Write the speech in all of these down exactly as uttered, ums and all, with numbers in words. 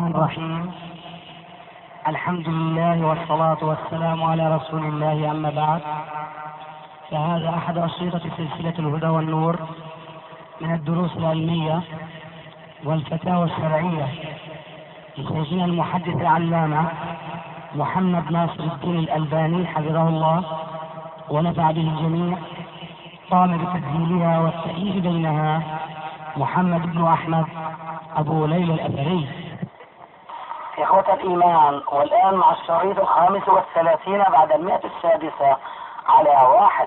الرحيم. الحمد لله والصلاة والسلام على رسول الله، أما بعد، فهذا أحد أشرطة سلسلة الهدى والنور من الدروس العلمية والفتاوى الشرعية لشيخنا المحدث العلامة محمد ناصر الدين الألباني حفظه الله ونفع به الجميع. قام بتسجيلها والتأليف بينها محمد بن أحمد أبو ليلى الأثري. إخوة الإيمان، والآن مع الشريط الخامس والثلاثين بعد المئة السادسة على واحد.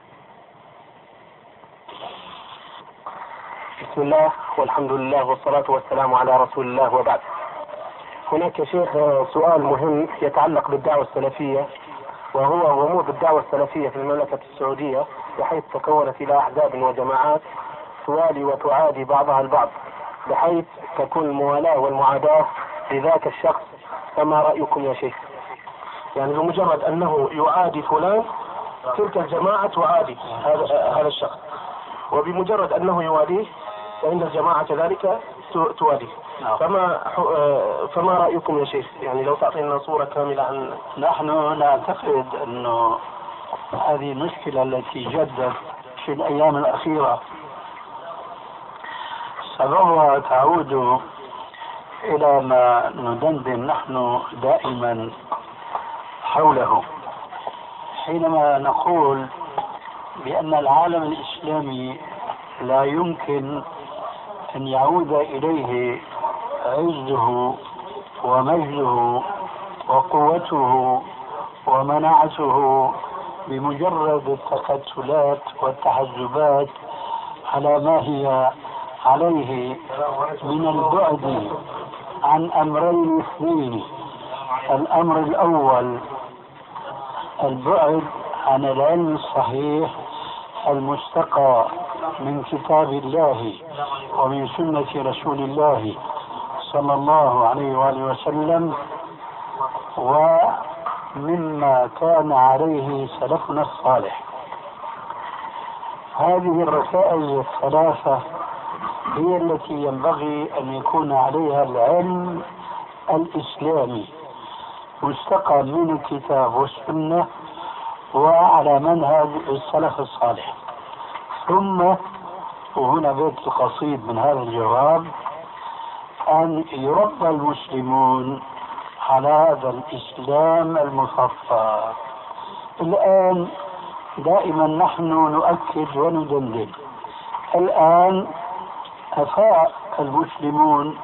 بسم الله والحمد لله والصلاة والسلام على رسول الله، وبعد. هناك يا شيخ سؤال مهم يتعلق بالدعوة السلفية، وهو غموض الدعوة السلفية في المملكة السعودية، بحيث تكونت إلى أحزاب وجماعات توالي وتعادي بعضها البعض، بحيث تكون الموالاة والمعاداة لذاك الشخص. فما رأيكم يا شيخ؟ يعني بمجرد أنه يعادي فلان، تلك الجماعة تعادي هذا هذا الشخص، وبمجرد أنه يواليه فإن الجماعة كذلك تواليه. فما فما رأيكم يا شيخ؟ يعني لو تعطينا صورة كاملة عن. نحن نعتقد أنه هذه المشكلة التي جدت في الأيام الأخيرة سببها تعود إلى ما ندندن نحن دائما حوله، حينما نقول بأن العالم الإسلامي لا يمكن أن يعود إليه عزه ومجده وقوته ومناعته بمجرد التقتلات والتحزبات على ما هي عليه من البعد عن أمرين اثنين. الأمر الأول البعد عن العلم الصحيح المستقى من كتاب الله ومن سنة رسول الله صلى الله عليه وآله وسلم، ومما كان عليه سلفنا الصالح. هذه الرسائل الثلاثة هي التي ينبغي أن يكون عليها العلم الإسلامي، مستقى من الكتاب والسنة وعلى منهج السلف الصالح. ثم، وهنا بيت القصيد من هذا الجواب، أن يربى المسلمون على هذا الإسلام المصفى. الآن دائما نحن نؤكد وندندن، الآن أفاق المسلمون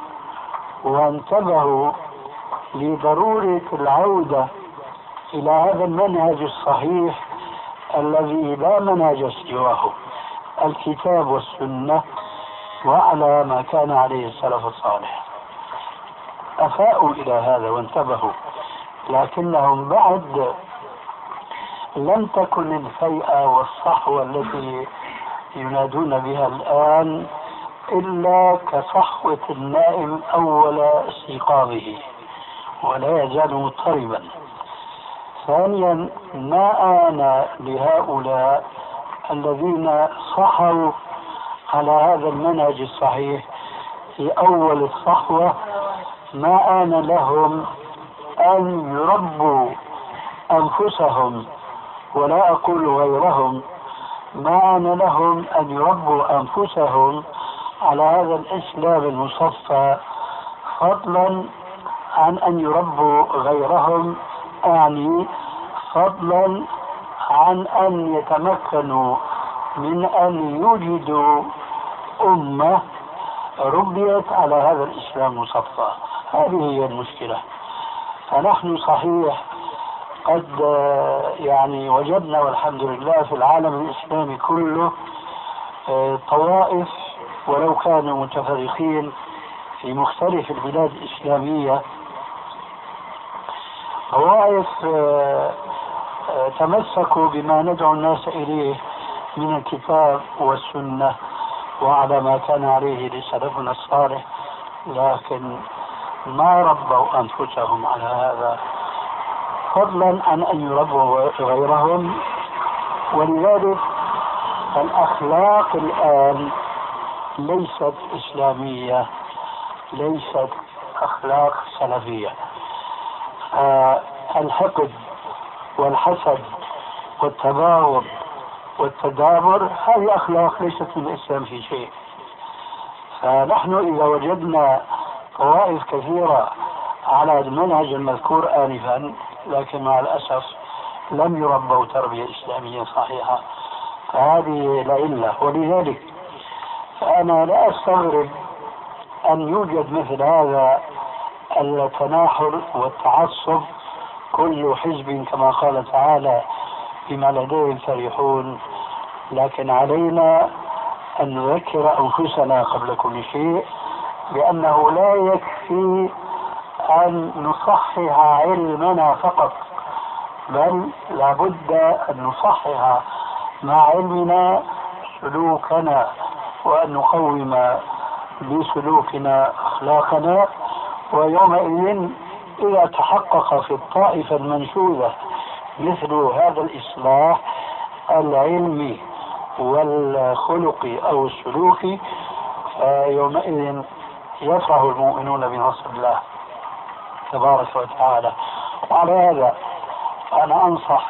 وانتبهوا لضرورة العودة إلى هذا المنهج الصحيح الذي لا منهج سواه، الكتاب والسنة وعلى ما كان عليه السلف الصالح. أفاءوا إلى هذا وانتبهوا، لكنهم بعد لم تكن الفيئة والصحوة التي ينادون بها الآن إلا كصحوة النائم أول استيقاظه ولا يزال مضطربا. ثانيا، ما آن لهؤلاء الذين صحوا على هذا المنهج الصحيح في أول الصحوة، ما آن لهم أن يربوا أنفسهم، ولا أقول غيرهم، ما آن لهم أن يربوا أنفسهم على هذا الإسلام المصفى، فضلا عن أن يربوا غيرهم، يعني فضلا عن أن يتمكنوا من أن يوجدوا أمة ربيت على هذا الإسلام المصفى. هذه هي المشكلة. فنحن صحيح قد يعني وجدنا والحمد لله في العالم الإسلامي كله طوائف، ولو كانوا متفرقين في مختلف البلاد الإسلامية، طوائف تمسكوا بما ندعو الناس إليه من الكتاب والسنة وعلى ما كان عليه لسلفنا الصالح، لكن ما ربوا أنفسهم على هذا، فضلا عن أن يربوا غيرهم. ولذلك الأخلاق الآن ليست إسلامية، ليست أخلاق سلفية. آه الحقد والحسد والتباغض والتدابر هذه أخلاق ليست من الإسلام في شيء. فنحن إذا وجدنا طوائف كثيرة على المنهج المذكور آنفا لكن مع الأسف لم يربوا تربية إسلامية صحيحة، فهذه العلة. ولذلك فأنا لا أستغرب أن يوجد مثل هذا التناحر والتعصب، كل حزب كما قال تعالى بما لديهم فرحون. لكن علينا أن نذكر أنفسنا قبل كل شيء بأنه لا يكفي أن نصحح علمنا فقط، بل لابد أن نصحح مع علمنا سلوكنا، وأن نقوم بسلوكنا أخلاقنا. ويومئذ إذا تحقق في الطائفة المنشوذة مثل هذا الإصلاح العلمي والخلقي أو السلوكي، فيومئذ يفرح المؤمنون بنصر الله تبارك وتعالى. وعلى هذا أنا أنصح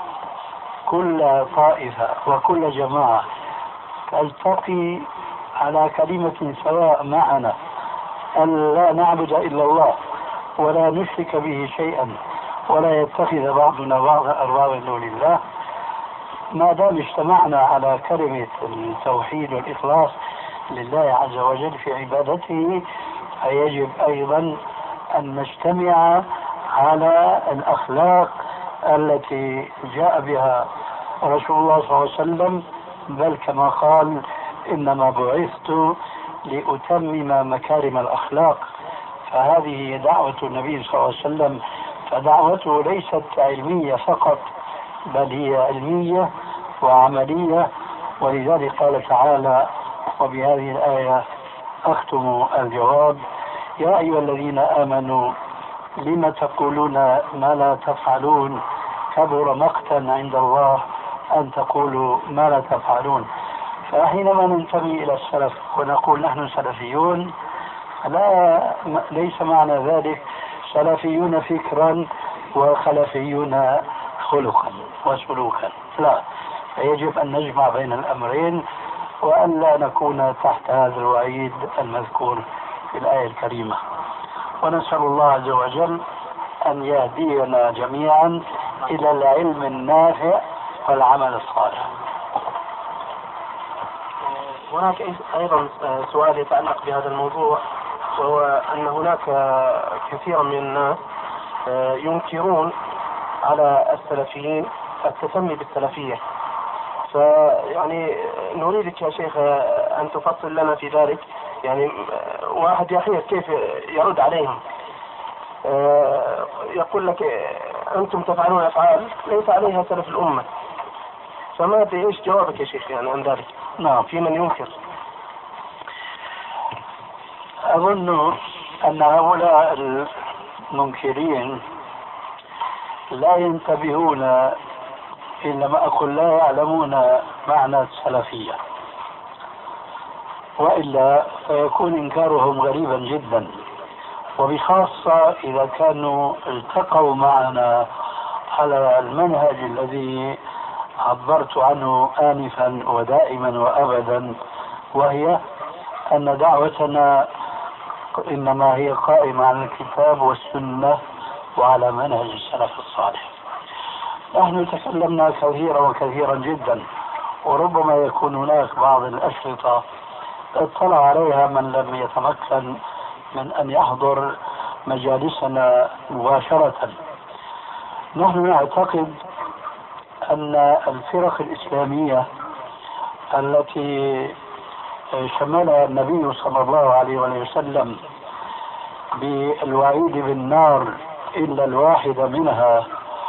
كل طائفة وكل جماعة تلتقي على كلمة سواء معنا، أن لا نعبد إلا الله ولا نشرك به شيئا ولا يتخذ بعضنا بعضا أربابا من دون الله. ما دام اجتمعنا على كلمة التوحيد والإخلاص لله عز وجل في عبادته، فيجب أيضا أن نجتمع على الأخلاق التي جاء بها رسول الله صلى الله عليه وسلم، بل كما قال إنما بعثت لأتمم مكارم الأخلاق. فهذه دعوة النبي صلى الله عليه وسلم، فدعوته ليست علمية فقط بل هي علمية وعملية. ولذلك قال تعالى، وبهذه الآية أختم الجواب: يا أيها الذين آمنوا لم تقولون ما لا تفعلون كبر مقتا عند الله أن تقولوا ما لا تفعلون. فحينما ننتمي إلى السلف ونقول نحن سلفيون، لا ليس معنى ذلك سلفيون فكرا وخلفيون خلقا وسلوكا، لا، يجب أن نجمع بين الأمرين وأن لا نكون تحت هذا الوعيد المذكور في الآية الكريمة. ونسأل الله عز وجل أن يهدينا جميعا إلى العلم النافع والعمل الصالح. هناك أيضا سؤال يتعلق بهذا الموضوع، وهو أن هناك كثيرا من الناس ينكرون على السلفيين التسمي بالسلفية، فيعني نريدك يا شيخ أن تفصل لنا في ذلك. يعني واحد يحير كيف يرد عليهم، يقول لك أنتم تفعلون أفعال ليس عليها سلف الأمة، فما إيش جوابك يا شيخ يعني عن ذلك؟ نعم، في من ينكر. أظن أن هؤلاء المنكرين لا ينتبهون، إنما أقول لا يعلمون معنى السلفية، وإلا فيكون إنكارهم غريبا جدا، وبخاصة إذا كانوا التقوا معنا على المنهج الذي عبرت عنه آنفا ودائما وأبدا، وهي أن دعوتنا إنما هي قائمة على الكتاب والسنة وعلى منهج السلف الصالح. نحن تكلمنا كثيرا وكثيرا جدا، وربما يكون هناك بعض الأشرطة اطلع عليها من لم يتمكن من أن يحضر مجالسنا مباشرة. نحن نعتقد أن الفرق الإسلامية التي شملها النبي صلى الله عليه وسلم بالوعيد بالنار إلا الواحدة منها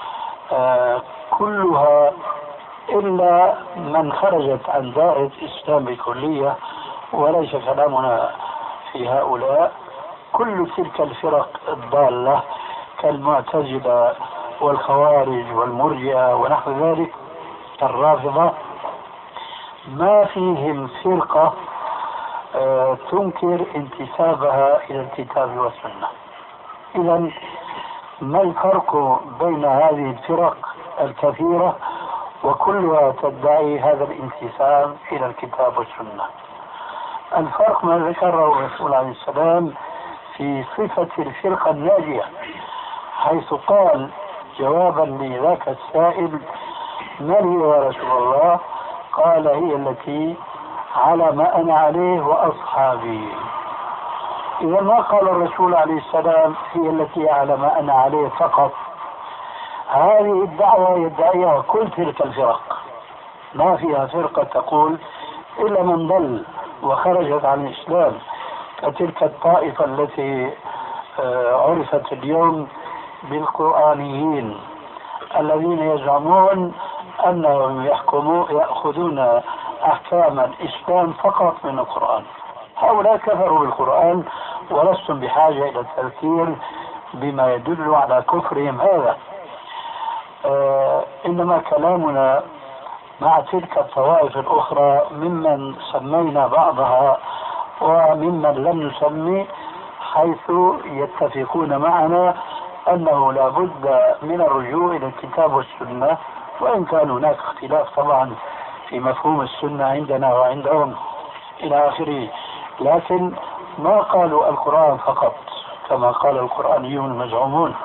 كلها إلا من خرجت عن دائرة الإسلام بكلية، وليس كلامنا في هؤلاء، كل تلك الفرق الضالة كالمعتزلة والخوارج والمرجئة ونحو ذلك الرافضة، ما فيهم فرقة آه تنكر انتسابها إلى الكتاب والسنة. إذا ما الفرق بين هذه الفرق الكثيرة وكلها تدعي هذا الانتساب إلى الكتاب والسنة؟ الفرق ما ذكره الرسول عليه السلام في صفة الفرقة الناجية، حيث قال جوابا لذاك السائل: من هي يا رسول الله؟ قال: هي التي على ما أنا عليه وأصحابي. إذا ما قال الرسول عليه السلام هي التي على ما أنا عليه فقط. هذه الدعوة يدعيها كل تلك الفرق، ما فيها فرقة تقول إلا من ضل وخرجت عن الإسلام، كتلك الطائفة التي عرفت اليوم بالقرآنيين الذين يزعمون أنهم يحكمون يأخذون أحكام الإسلام فقط من القرآن. هؤلاء كفروا بالقرآن ولستم بحاجة إلى التذكير بما يدل على كفرهم هذا. آه إنما كلامنا مع تلك الطوائف الأخرى ممن سمينا بعضها وممن لم نسمي، حيث يتفقون معنا أنه لا بد من الرجوع إلى الكتاب والسنة، وإن كان هناك اختلاف طبعا في مفهوم السنة عندنا وعندهم إلى آخره، لكن ما قالوا القرآن فقط كما قال القرآنيون المزعومون.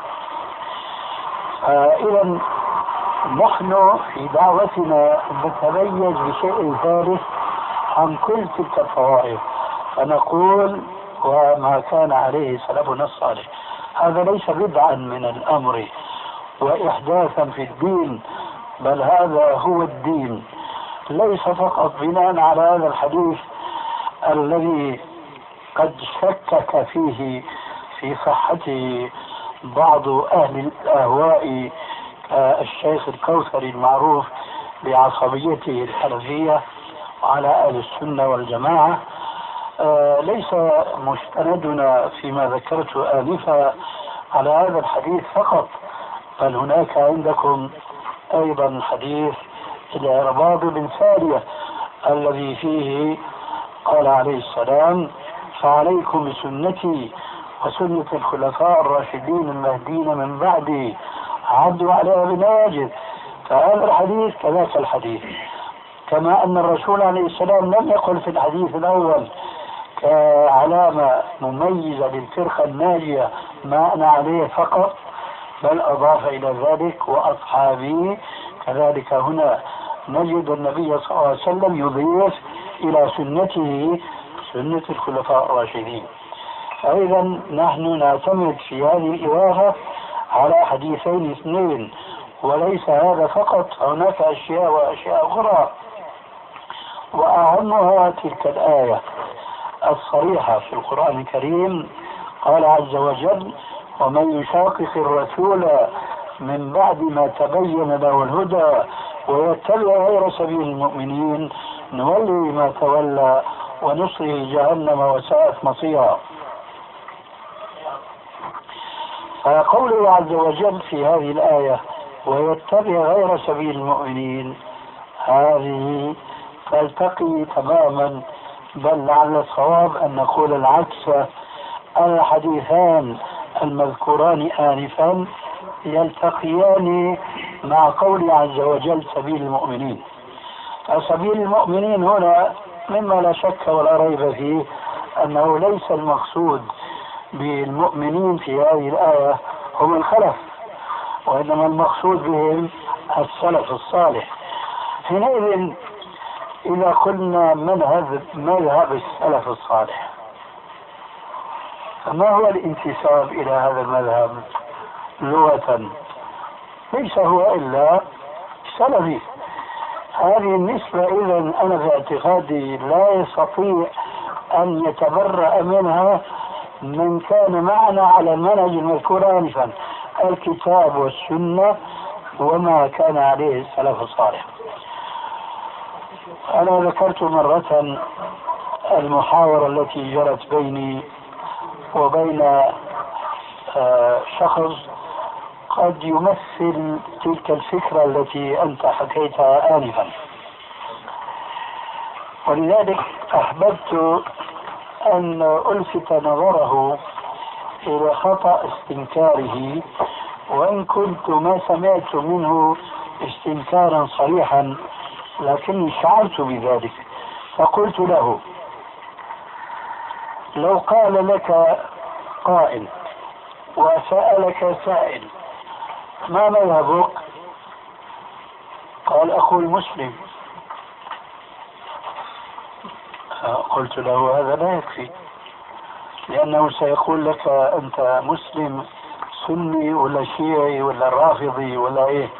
إذا نحن في دعوتنا نتميز بشيء ثالث عن كل تلك الطوائف، فنقول وما كان عليه سلفنا الصالح. هذا ليس بدعا من الأمر وإحداثا في الدين، بل هذا هو الدين، ليس فقط بناء على هذا الحديث الذي قد شكك فيه في صحته بعض أهل الأهواء كالشيخ الكوثري المعروف بعصبيته الحنفية على أهل السنة والجماعة. آه ليس مستندنا فيما ذكرت آنفا على هذا الحديث فقط، بل هناك عندكم أيضا حديث العرباض بن سارية الذي فيه قال عليه السلام: فعليكم بسنتي وسنة الخلفاء الراشدين المهديين من بعدي عضوا عليها بالنواجذ. فهذا الحديث كذاك الحديث، كما أن الرسول عليه السلام لم يقل في الحديث الأول كعلامة مميزة للفرقة الناجية ما أنا عليه فقط، بل أضاف إلى ذلك وأصحابي. كذلك هنا نجد النبي صلى الله عليه وسلم يضيف إلى سنته سنة الخلفاء الراشدين. فإذا نحن نعتمد في هذه الإضافة على حديثين اثنين، وليس هذا فقط، هناك أشياء وأشياء أخرى، وأهمها تلك الآية الصريحة في القرآن الكريم. قال عز وجل: ومن يشاقق الرسول من بعد ما تبين له الهدى ويتبع غير سبيل المؤمنين نولي ما تولى ونصره جهنم وساءت مصيرا. فقوله عز وجل في هذه الآية ويتبع غير سبيل المؤمنين، هذه تلتقي تماما، بل لعل الصواب أن نقول العكس. الحديثان المذكوران آنفا يلتقيان مع قول عز وجل سبيل المؤمنين. فسبيل المؤمنين هنا مما لا شك ولا ريب فيه أنه ليس المقصود بالمؤمنين في هذه الآية هم الخلف، وإنما المقصود بهم السلف الصالح. حينئذ إذا قلنا مذهب مذهب السلف الصالح، فما هو الانتساب إلى هذا المذهب لغة؟ ليس هو إلا سلفي. هذه النسبة إذن أنا في اعتقادي لا يستطيع أن يتبرأ منها من كان معنا على المنهج المذكور آنفا، الكتاب والسنة وما كان عليه السلف الصالح. أنا ذكرت مرة المحاورة التي جرت بيني وبين شخص قد يمثل تلك الفكرة التي أنت حكيتها آنفا، ولذلك أحببت أن ألفت نظره إلى خطأ استنكاره، وإن كنت ما سمعت منه استنكارا صريحا لكني شعرت بذلك. فقلت له: لو قال لك قائل وسألك سائل ما مذهبك؟ قال: أخو المسلم. قلت له: هذا لا يكفي، لأنه سيقول لك أنت مسلم سني ولا شيعي ولا رافضي ولا إيه.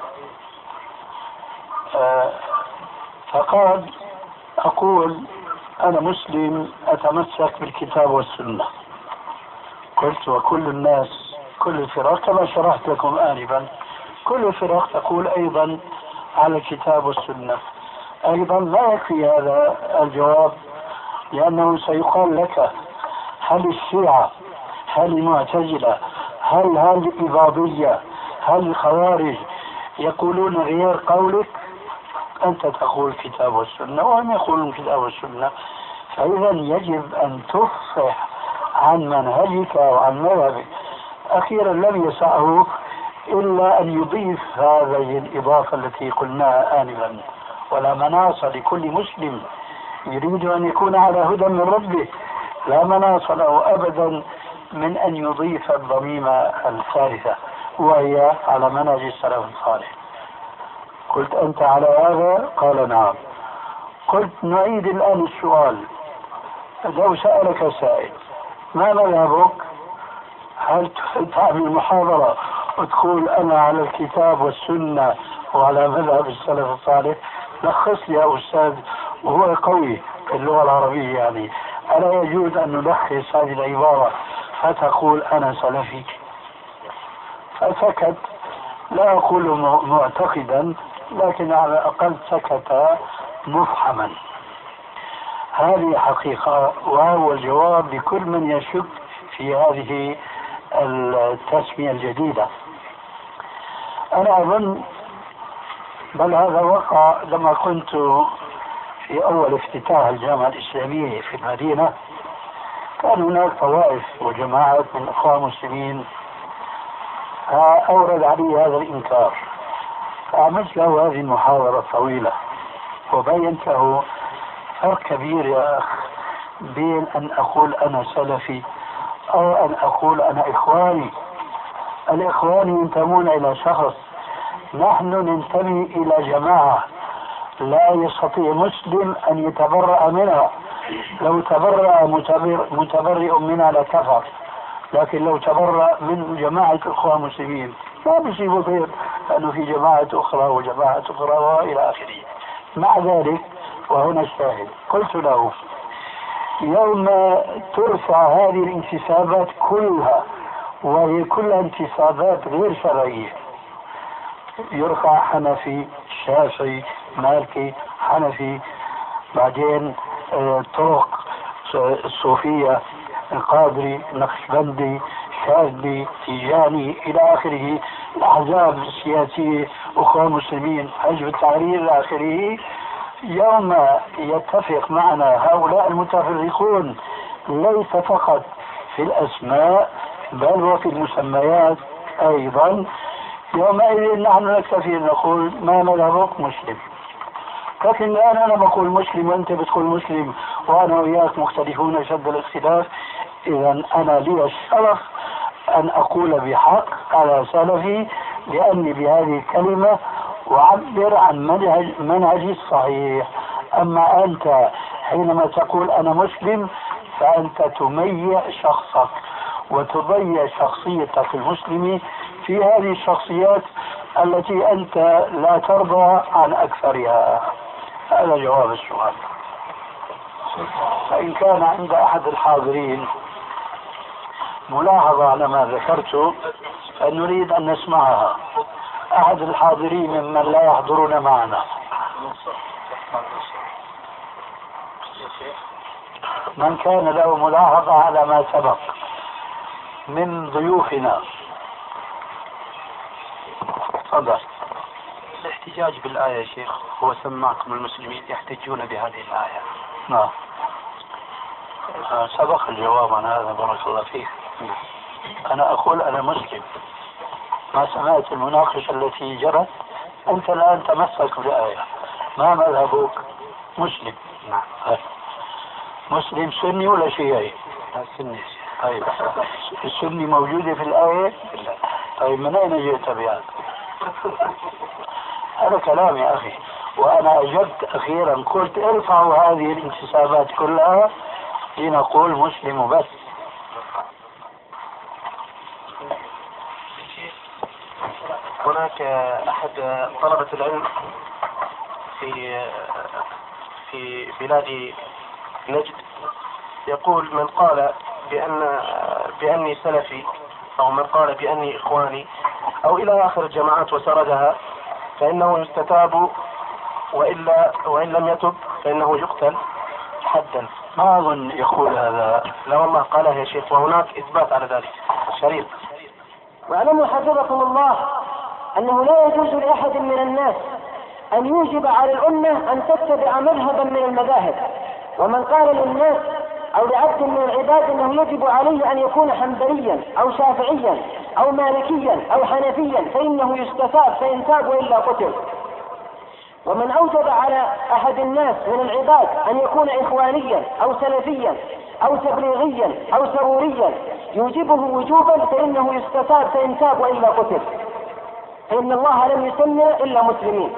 فقال: أقول أنا مسلم أتمسك بالكتاب والسنة. قلت: وكل الناس كل الفرق كما شرحت لكم آنفا كل الفرق تقول أيضا على الكتاب والسنة. أيضا لا يكفي هذا الجواب، لأنه سيقال لك: هل الشيعة، هل المعتزلة، هل هل الإباضية، هل الخوارج يقولون غير قولك؟ أنت تقول الكتاب والسنة وهم يقولون الكتاب والسنة. فإذا يجب أن تفصح عن منهجك وعن مذهبك. أخيرا لم يسعه إلا أن يضيف هذه الإضافة التي قلناها آنفا: ولا مناص لكل مسلم يريد أن يكون على هدى من ربه، لا مناص له أبدا من أن يضيف الضميمة الثالثة وهي على منهج السلف الصالح. قلت: أنت على هذا؟ قال: نعم. قلت: نعيد الآن السؤال. لو سألك سائل ما مذهبك؟ هل تعمل محاضرة وتقول أنا على الكتاب والسنة وعلى مذهب السلف الصالح؟ لخص لي يا أستاذ، وهو قوي في اللغة العربية يعني، ألا يجوز أن نلخص هذه العبارة فتقول أنا سلفي؟ فسكت، لا أقول معتقدا لكن على الأقل سكت مفحما. هذه حقيقة، وهو الجواب لكل من يشك في هذه التسمية الجديدة. أنا أظن بل هذا وقع لما كنت في أول افتتاح الجامعة الإسلامية في المدينة، كان هناك طوائف وجماعات من الأخوة المسلمين أورد علي هذا الإنكار، فعملت له هذه المحاضرة الطويلة وبينت له فرق كبير يا أخ بين أن أقول أنا سلفي أو أن أقول أنا إخواني. الإخوان ينتمون إلى شخص، نحن ننتمي إلى جماعة لا يستطيع مسلم أن يتبرأ منها. لو تبرأ متبر متبرئ منها لكفر، لكن لو تبرأ من جماعة الأخوة المسلمين لا بيصيبه خير، لأنه في جماعة أخرى وجماعة أخرى وإلى آخره. مع ذلك وهنا الشاهد، قلت له: يوم ترفع هذه الانتسابات كلها وهي كلها انتسابات غير شرعية، يرفع حنفي، شافعي، مالكي، حنفي، بعدين طرق الصوفية، القادري، نقشبندي، شاذلي، تيجاني إلى آخره، الأحزاب السياسية، أخوة مسلمين، حزب التحرير إلى آخره. يوم يتفق معنا هؤلاء المتفرقون ليس فقط في الأسماء بل وفي المسميات أيضا، يومئذ نحن نكتفي أن نقول ما مذهبك؟ مسلم. لكن الآن أنا بقول مسلم وأنت بتقول مسلم وأنا وياك مختلفون شد الاختلاف، إذا أنا لي الشرف أن أقول بحق على سلفي، لأني بهذه الكلمة أعبر عن منهج منهجي الصحيح. أما أنت حينما تقول أنا مسلم فأنت تميع شخصك وتضيع شخصيتك المسلمة في هذه الشخصيات التي أنت لا ترضى عن أكثرها. هذا جواب السؤال. فإن كان عند أحد الحاضرين ملاحظة على ما ذكرته فنريد أن نسمعها. أحد الحاضرين ممن لا يحضرون معنا، من كان له ملاحظة على ما سبق من ضيوفنا، تفضل. الاحتجاج بالآية يا شيخ هو سماكم المسلمين يحتجون بهذه الآية. نعم، سبق الجواب عن هذا، بارك الله فيك. أنا أقول أنا مسلم. ما سمعت المناقشة التي جرت؟ أنت الآن تمسك بالآية. ما مذهبك؟ مسلم. نعم. مسلم سني ولا شيعي؟ سني. طيب السني موجودة في الآية؟ طيب من أين جئت بها؟ هذا كلام يا أخي. وأنا أجبت أخيرا قلت ارفعوا هذه الانتسابات كلها لنقول مسلم بس. هناك أحد طلبة العلم في في بلاد نجد يقول من قال بأن بأني سلفي أو من قال بأني إخواني أو إلى آخر الجماعات وسردها فإنه يستتاب وإلا وإن لم يتب فإنه يقتل حدا. ما أظن يقول هذا. لا والله قاله يا شيخ وهناك إثبات على ذلك شريط. واعلموا حفظكم الله أنه لا يجوز لأحد من الناس أن يوجب على الأمة أن تتبع مذهبا من المذاهب. ومن قال للناس أو لعبد من العباد أنه يجب عليه أن يكون حنبليا أو شافعيا أو مالكيا أو حنفيا فإنه يستتاب فإن تاب وإلا قتل. ومن أوجب على أحد الناس من العباد أن يكون إخوانيا أو سلفيا أو تبليغيا أو سروريا يوجبه وجوبا فإنه يستتاب فإن تاب وإلا قتل، فإن الله لم يسمنا إلا مسلمين.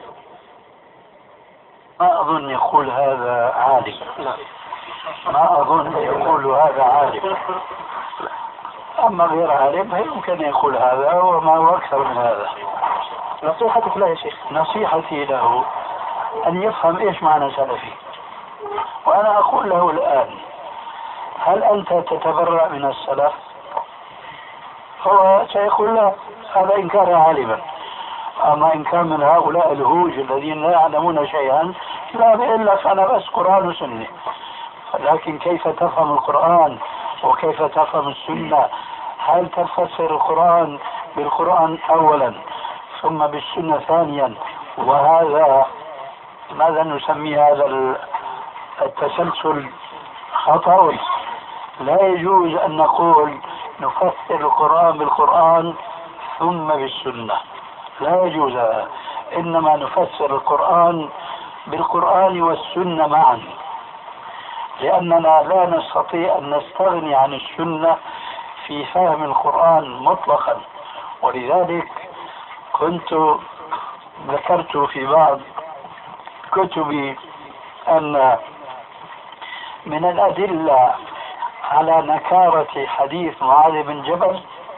ما أظن يقول هذا عالم. ما أظن يقول هذا عالم. أما غير عالم يمكن يقول هذا وما هو أكثر من هذا. نصيحتك له يا شيخ؟ نصيحتي له أن يفهم إيش معنى سلفي. وأنا أقول له الآن هل أنت تتبرأ من السلف؟ هو سيقول لا، هذا إن كان عالما. أما إن كان من هؤلاء الهوج الذين لا يعلمون شيئا لا بإلا لك أنا بس قرآن وسنة. لكن كيف تفهم القرآن وكيف تفهم السنة؟ هل تفسر القرآن بالقرآن أولا ثم بالسنة ثانيا؟ وهذا ماذا نسمي هذا التسلسل؟ خطأ. لا يجوز أن نقول نفسر القرآن بالقرآن ثم بالسنة، لا يجوز هذا. إنما نفسر القرآن بالقرآن والسنة معا، لأننا لا نستطيع أن نستغني عن السنة في فهم القرآن مطلقا. ولذلك كنت ذكرت في بعض كتبي أن من الأدلة على نكارة حديث معاذ بن جبل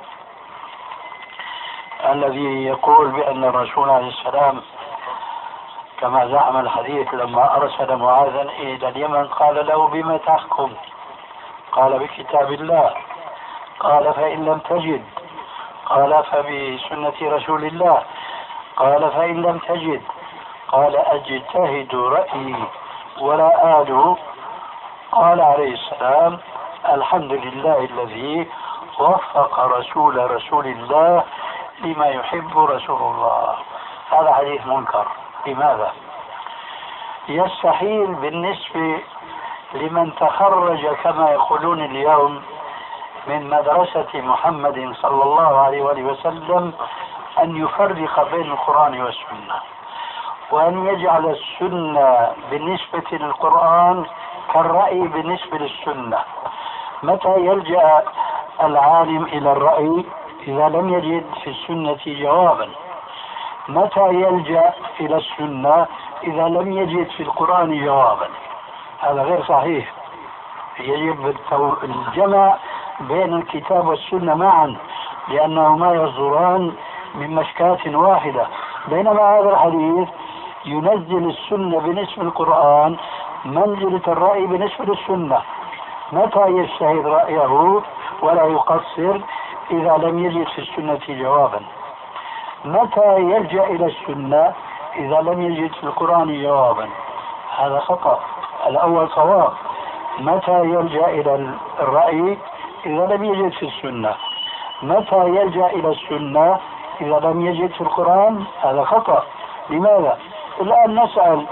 الذي يقول بأن الرسول عليه السلام كما زعم الحديث لما أرسل معاذا إلى اليمن قال له بما تحكم؟ قال بكتاب الله. قال فإن لم تجد؟ قال فبسنة رسول الله. قال فإن لم تجد؟ قال أجتهد رأيي ولا آل. قال عليه السلام الحمد لله الذي وفق رسول رسول الله لما يحب رسول الله. هذا حديث منكر. لماذا؟ يستحيل بالنسبة لمن تخرج كما يقولون اليوم من مدرسة محمد صلى الله عليه وآله وسلم أن يفرق بين القرآن والسنة، وأن يجعل السنة بالنسبة للقرآن كالرأي بالنسبة للسنة. متى يلجأ العالم إلى الرأي؟ إذا لم يجد في السنة جوابا. متى يلجأ إلى السنة؟ إذا لم يجد في القرآن جوابا. هذا غير صحيح. يجب الجمع بين الكتاب والسنة معا، لأنهما يصدران من مشكاة واحدة. بينما هذا الحديث ينزل السنة بنسبة القرآن منزلة الرأي بنسبة للسنة. متى يجتهد رأيه ولا يقصر؟ إذا لم يجد في السنة جوابا. متى يلجأ إلى السنة؟ إذا لم يجد في القرآن جوابا. هذا خطأ. الأول صواب. متى يلجأ إلى الرأي؟ إذا لم يجد في السنة. متى يلجأ إلى السنة؟ إذا لم يجد في القرآن. هذا خطأ. لماذا؟ الآن نسأل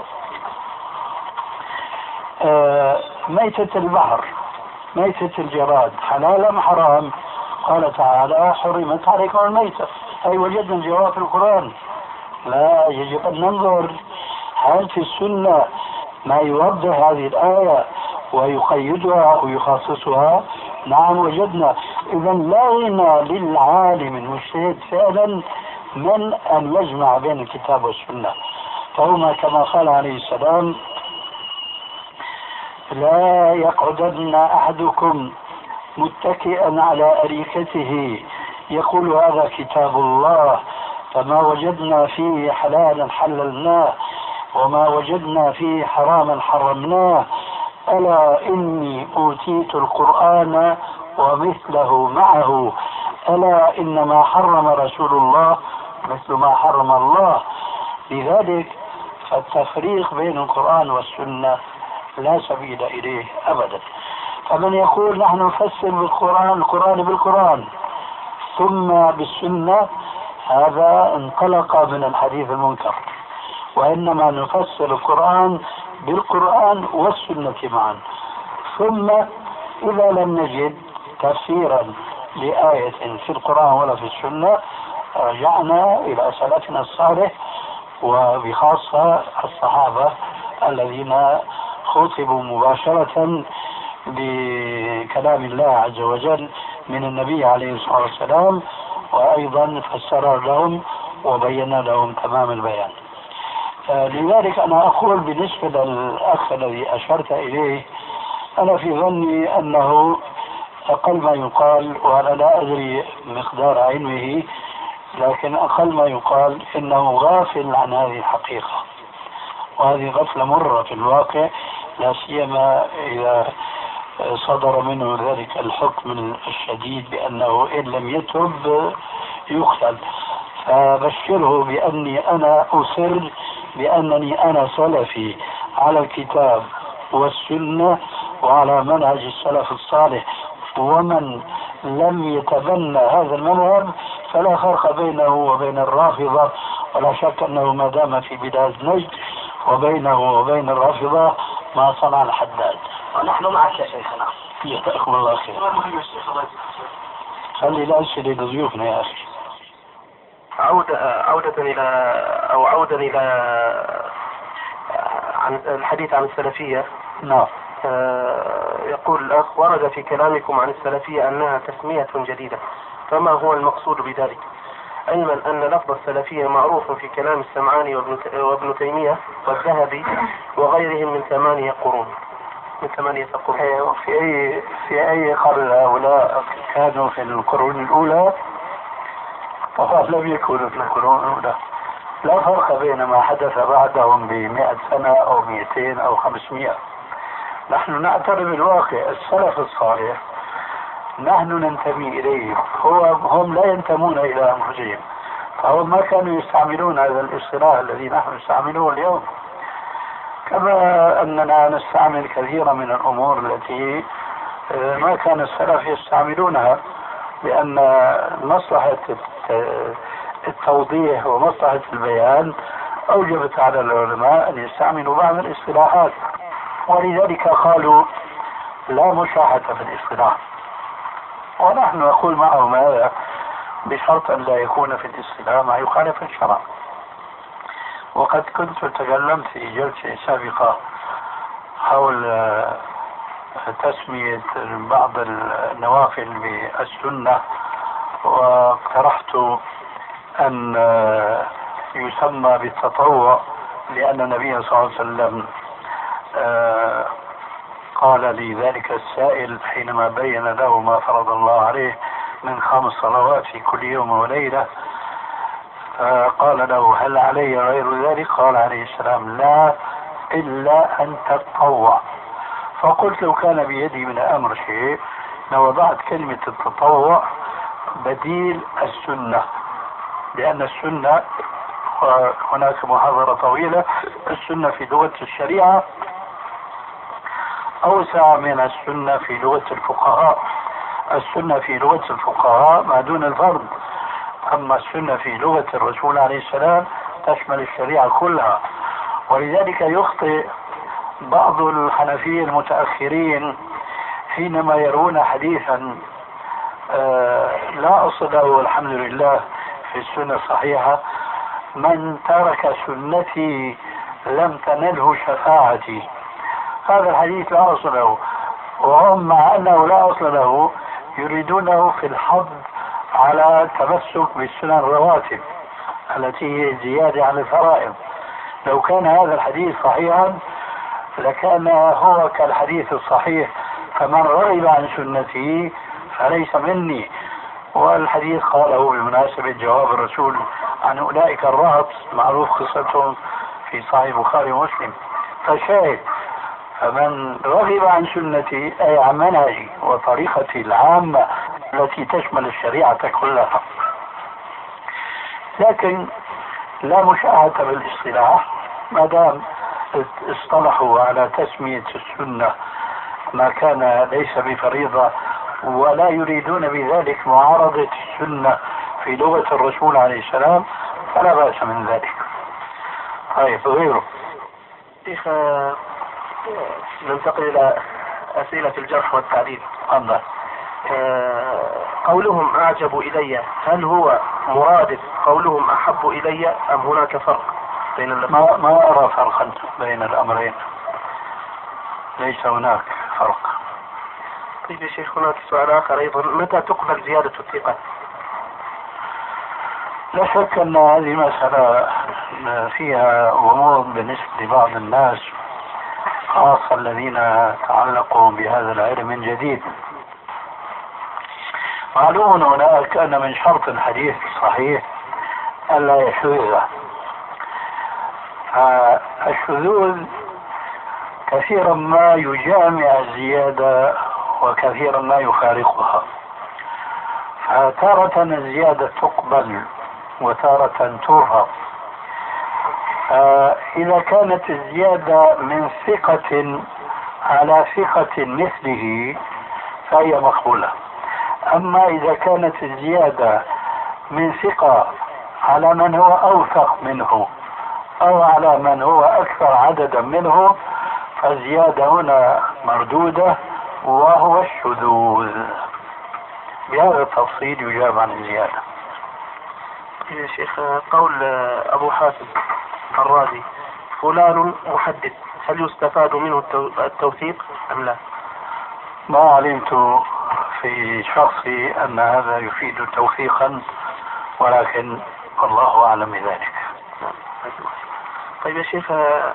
آه ميتة البحر، ميتة الجراد حلال أم حرام؟ قال تعالى حرمت عليكم الميتة، أي وجدنا الجواب في القرآن. لا، يجب أن ننظر هل في السنة ما يوضح هذه الآية ويقيدها أو يخصصها. نعم وجدنا. إذا لا غنى للعالم المجتهد فعلا من أن يجمع بين الكتاب والسنة. فهما كما قال عليه السلام لا يقعدن أحدكم متكئا على أريكته يقول هذا كتاب الله فما وجدنا فيه حلالا حللناه وما وجدنا فيه حراما حرمناه، ألا إني أوتيت القرآن ومثله معه، ألا إنما حرم رسول الله مثل ما حرم الله. لذلك فالتفريق بين القرآن والسنة لا سبيل إليه أبدا. فمن يقول نحن نفسر بالقرآن القرآن بالقرآن ثم بالسنة، هذا انطلق من الحديث المنكر، وإنما نفسر القرآن بالقرآن والسنة معا. ثم إذا لم نجد تفسيرا لآية في القرآن ولا في السنة رجعنا إلى سلفنا الصالح، وبخاصة الصحابة الذين خطبوا مباشرة بكلام الله عز وجل من النبي عليه الصلاة والسلام، وأيضا فسر لهم وبين لهم تمام البيان. لذلك أنا أقول بالنسبة للأخ الذي أشرت إليه، أنا في ظني أنه أقل ما يقال، وأنا لا أدري مقدار علمه، لكن أقل ما يقال إنه غافل عن هذه الحقيقة، وهذه غفلة مرة في الواقع، لا سيما إذا صدر منه ذلك الحكم الشديد بأنه إن لم يتب يقتل. فبشره بأني أنا أصر بأنني أنا سلفي على الكتاب والسنة وعلى منهج السلف الصالح، ومن لم يتبنى هذا المذهب فلا فرق بينه وبين الرافضة، ولا شك أنه ما دام في بلاد نجد وبينه وبين الرافضة ما صنع الحداد. ونحن معك يا شيخنا. جزاكم الله خير. خلي الأسئلة لضيوفنا يا أخي. عودة عودة إلى أو عودة إلى عن الحديث عن السلفية. نعم. يقول الأخ ورد في كلامكم عن السلفية أنها تسمية جديدة، فما هو المقصود بذلك؟ علما أن لفظ السلفية معروف في كلام السمعاني وابن تيمية والذهبي وغيرهم من ثمانية قرون من ثمانية قرون. في أي في أي قرن هؤلاء كانوا في القرون الأولى؟ فقط لم يكونوا في القرون الأولى. لا فرق بين ما حدث بعدهم بمئة سنة أو مئتين أو خمسمائة. نحن نعترف بالواقع. السلف الصالح نحن ننتمي إليه، هو هم لا ينتمون إلى أنفسهم، فهم ما كانوا يستعملون هذا الاصطلاح الذي نحن نستعمله اليوم، كما أننا نستعمل كثيرا من الأمور التي ما كان السلف يستعملونها، لأن مصلحة التوضيح ومصلحة البيان أوجبت على العلماء أن يستعملوا بعض الاصطلاحات، ولذلك قالوا لا مشاحة في الاصطلاح. ونحن نقول معهم هذا بشرط أن لا يكون في الاصطلاح ما يخالف الشرع. وقد كنت تكلمت في جلسة سابقة حول تسمية بعض النوافل بالسنة، واقترحت أن يسمى بالتطوع، لأن النبي صلى الله عليه وسلم قال لذلك السائل حينما بين له ما فرض الله عليه من خمس صلوات في كل يوم وليلة، قال له هل علي غير ذلك؟ قال عليه السلام لا إلا أن تتطوع. فقلت لو كان بيدي من أمر شيء لوضعت كلمة التطوع بديل السنة، لأن السنة هناك محاضرة طويلة، السنة في لغة الشريعة أوسع من السنة في لغة الفقهاء. السنة في لغة الفقهاء ما دون الفرض، أما السنة في لغة الرسول عليه السلام تشمل الشريعة كلها. ولذلك يخطئ بعض الحنفية المتأخرين حينما يرون حديثا آه لا أصل له والحمد لله في السنة الصحيحة: من ترك سنتي لم تنله شفاعتي. هذا الحديث لا أصل له، وهم مع أنه لا أصل له يريدونه في الحظ على التمسك بالسنن الرواتب التي هي زيادة عن الفرائض. لو كان هذا الحديث صحيحا لكان هو كالحديث الصحيح: فمن رغب عن سنتي فليس مني. والحديث قاله بمناسبة جواب الرسول عن أولئك الرهط، معروف قصتهم في صحيح البخاري ومسلم. فشاهد: فمن رغب عن سنتي أي عن منهجي وطريقتي العامة التي تشمل الشريعة كلها. لكن لا مشاهدة بالاصطلاح، ما دام اصطلحوا على تسمية السنة ما كان ليس بفريضة ولا يريدون بذلك معارضة السنة في لغة الرسول عليه السلام، فلا بأس من ذلك. طيب غيره. شيخ ننتقل إلى أسئلة الجرح والتعديل. الله. أه قولهم أعجب إلي، هل هو مرادف قولهم أحب إلي أم هناك فرق بين اللفظين؟ ما, ما أرى فرقا بين الأمرين، ليس هناك فرق. طيب يا شيخ هناك سؤال آخر أيضا: متى تقبل زيادة الثقة؟ لا شك أن هذه مسألة فيها غموض بالنسبة لبعض الناس، خاصة الذين تعلقوا بهذا العلم من جديد. معلوم هناك أن من شرط الحديث الصحيح ألا يشذ. الشذوذ كثيرا ما يجامع الزيادة وكثيرا ما يفارقها، فتارة الزيادة تقبل وتارة ترهب. إذا كانت الزيادة من ثقة على ثقة مثله فهي مقبولة. أما إذا كانت الزيادة من ثقة على من هو أوثق منه أو على من هو أكثر عددا منه فالزيادة هنا مردودة وهو الشذوذ. بهذا التفصيل يجاب عن الزيادة. يا شيخ قول أبو حاتم الرازي: فلان محدث، هل يستفاد منه التوثيق أم لا؟ ما علمت في شخصي أن هذا يفيد توثيقا، ولكن الله أعلم بذلك. طيب يا شيخ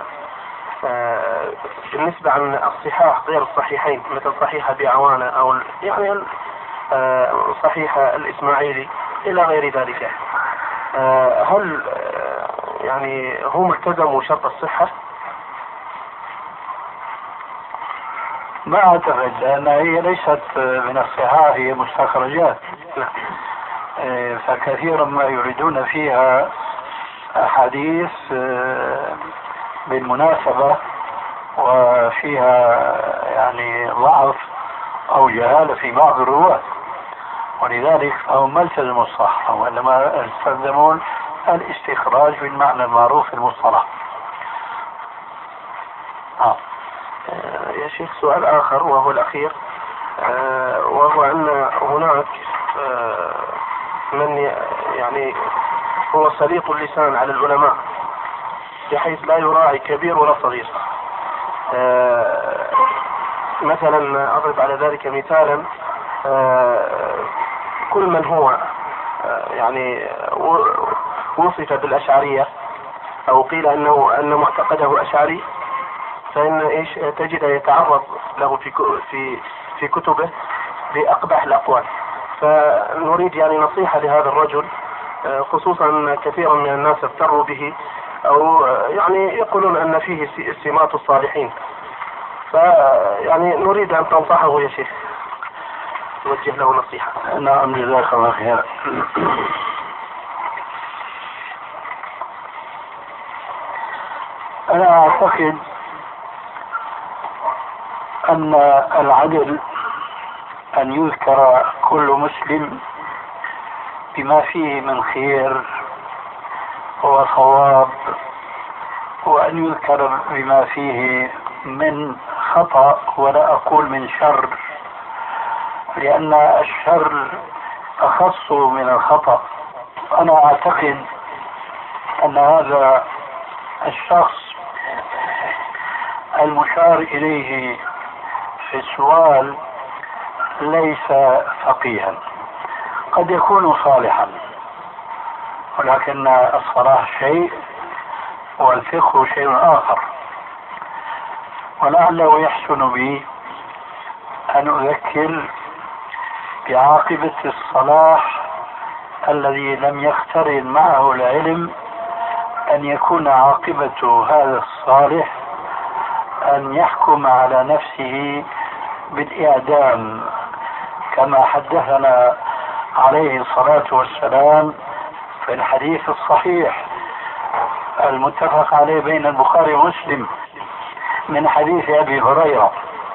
بالنسبة عن الصحاح غير الصحيحين مثل صحيح أبي عوانة أو يعني صحيح الإسماعيلي إلى غير ذلك، هل يعني هم التزموا شرط الصحة؟ ما أعتقد، لأن هي ليست من الصحاح، هي مستخرجات. فكثيرا ما يريدون فيها أحاديث بالمناسبة وفيها يعني ضعف أو جهالة في بعض الرواة، ولذلك هم ما التزموا الصحة وإنما استخدمون الاستخراج بالمعنى المعروف في المصطلح. آه. يا شيخ سؤال آخر وهو الأخير، آه وهو أن هناك آه من يعني هو سليط اللسان على العلماء بحيث لا يراعي كبير ولا صغير. آه مثلا أضرب على ذلك مثالا: آه كل من هو آه يعني وصف بالأشعرية أو قيل أنه أن معتقده أشعري فإن إيش تجد يتعرض له في في في كتبه بأقبح الأقوال. فنريد يعني نصيحة لهذا الرجل، خصوصا كثيرا من الناس افتروا به أو يعني يقولون أن فيه سمات الصالحين، فيعني نريد أن تنصحه يا شيخ، توجه له نصيحة. نعم جزاك الله خير. أنا أعتقد أن العدل أن يذكر كل مسلم بما فيه من خير وصواب، وأن يذكر بما فيه من خطأ ولا أقول من شر، لأن الشر أخص من الخطأ. أنا أعتقد أن هذا الشخص المشار إليه في السؤال ليس فقيها، قد يكون صالحا، ولكن الصلاح شيء والفقه شيء آخر. ولعله يحسن بي أن أذكر بعاقبة الصلاح الذي لم يقترن معه العلم، أن يكون عاقبة هذا الصالح أن يحكم على نفسه بالإعدام، كما حدثنا عليه الصلاة والسلام في الحديث الصحيح المتفق عليه بين البخاري ومسلم من حديث أبي هريرة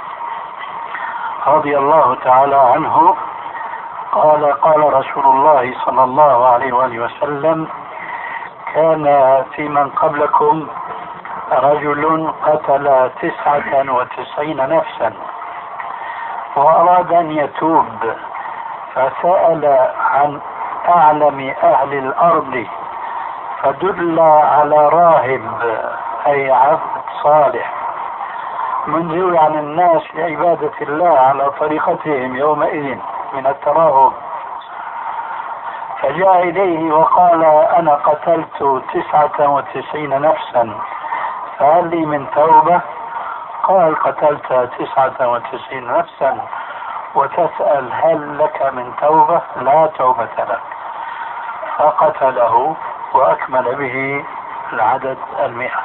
رضي الله تعالى عنه قال: قال رسول الله صلى الله عليه وآله وسلم: كان في من قبلكم رجل قتل تسعة وتسعين نفسا وأراد أن يتوب، فسأل عن أعلم أهل الأرض فدل على راهب أي عبد صالح منزوي عن الناس لعبادة الله على طريقتهم يومئذ من التراهب، فجاء إليه وقال: أنا قتلت تسعة وتسعين نفسا فهل لي من توبة؟ قال: قتلت تسعة وتسعين نفسا وتسأل هل لك من توبة؟ لا توبة لك. فقتله وأكمل به العدد المئة.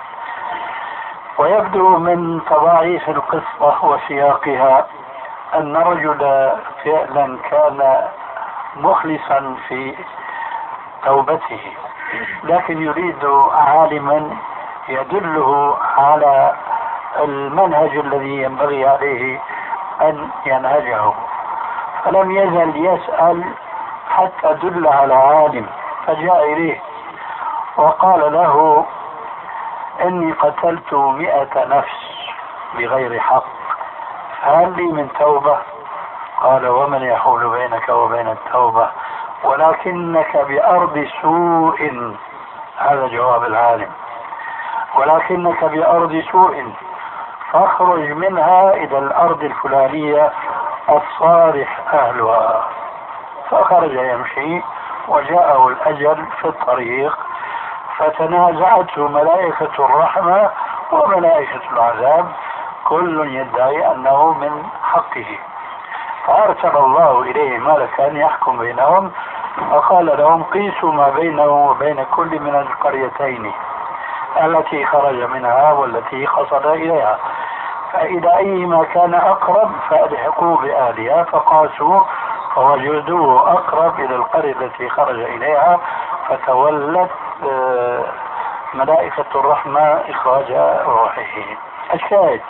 ويبدو من تضاعيف القصة وسياقها أن رجل فعلا كان مخلصا في توبته، لكن يريد عالما يدله على المنهج الذي ينبغي عليه أن ينهجه، فلم يزل يسأل حتى دل على عالم، فجاء إليه وقال له: إني قتلت مئة نفس بغير حق، هل لي من توبة؟ قال: ومن يحول بينك وبين التوبة؟ ولكنك بأرض سوء. هذا جواب العالم: ولكنك بأرض سوء فاخرج منها إلى الأرض الفلانية الصالح أهلها. فخرج يمشي وجاءه الأجل في الطريق، فتنازعته ملائكة الرحمة وملائكة العذاب، كل يدعي أنه من حقه، فأرسل الله إليه ملكا يحكم بينهم، فقال لهم: قيسوا ما بينه وبين كل من القريتين التي خرج منها والتي قصد إليها، فإذا أيما كان أقرب فألحقوا بأهلها، فقاسوا فوجدوه أقرب إلى القرية التي خرج إليها، فتولت ملائكة الرحمة إخراج روحه. الشاهد: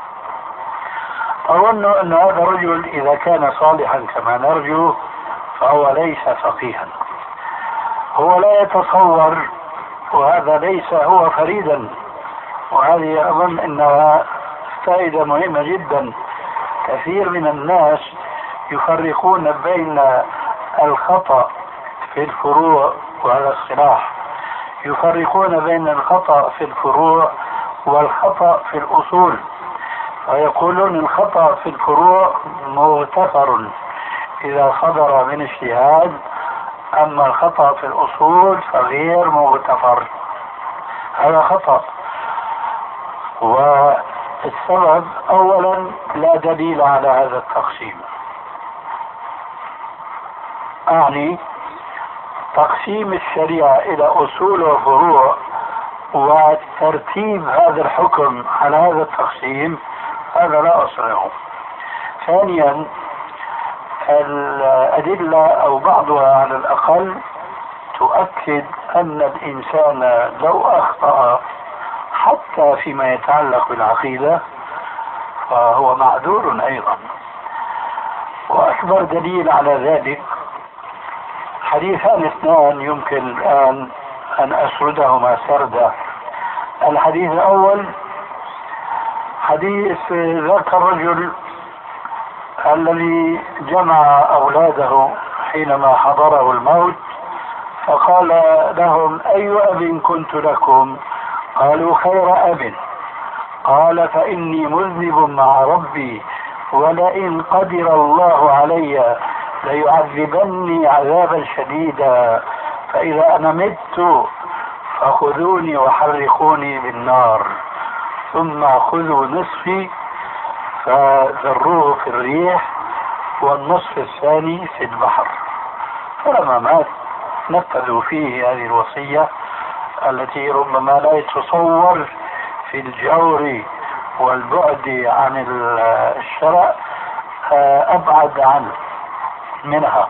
أظن أن هذا الرجل إذا كان صالحا كما نرجو فهو ليس فقيها، هو لا يتصور، وهذا ليس هو فريدا، وهذه أظن أنها فائدة مهمة جدا. كثير من الناس يفرقون بين الخطأ في الفروع، وهذا الصلاح، يفرقون بين الخطأ في الفروع والخطأ في الأصول، ويقولون الخطأ في الفروع مغتفر إذا صدر من اجتهاد، أما الخطأ في الأصول فغير مغتفر. هذا خطأ. والسبب أولا لا دليل على هذا التقسيم، أعني تقسيم الشريعة إلى أصول وفروع وترتيب هذا الحكم على هذا التقسيم، هذا لا أصل له. ثانيا الأدلة أو بعضها على الأقل تؤكد أن الإنسان لو أخطأ حتى فيما يتعلق بالعقيدة فهو معذور أيضا. وأكبر دليل على ذلك حديثان اثنان يمكن الآن أن أسردهما سردا. الحديث الأول حديث ذاك الرجل الذي جمع أولاده حينما حضره الموت فقال لهم: أي أب كنت لكم؟ قالوا: خير أب. قال: فإني مذنب مع ربي، ولئن قدر الله علي ليعذبني عذابا شديدا، فإذا أنا مت فخذوني وحرقوني بالنار، ثم خذوا نصفي فذروه في الريح والنصف الثاني في البحر. فلما مات نفذوا فيه هذه الوصية التي ربما لا يتصور في الجور والبعد عن الشرع أبعد عنه منها.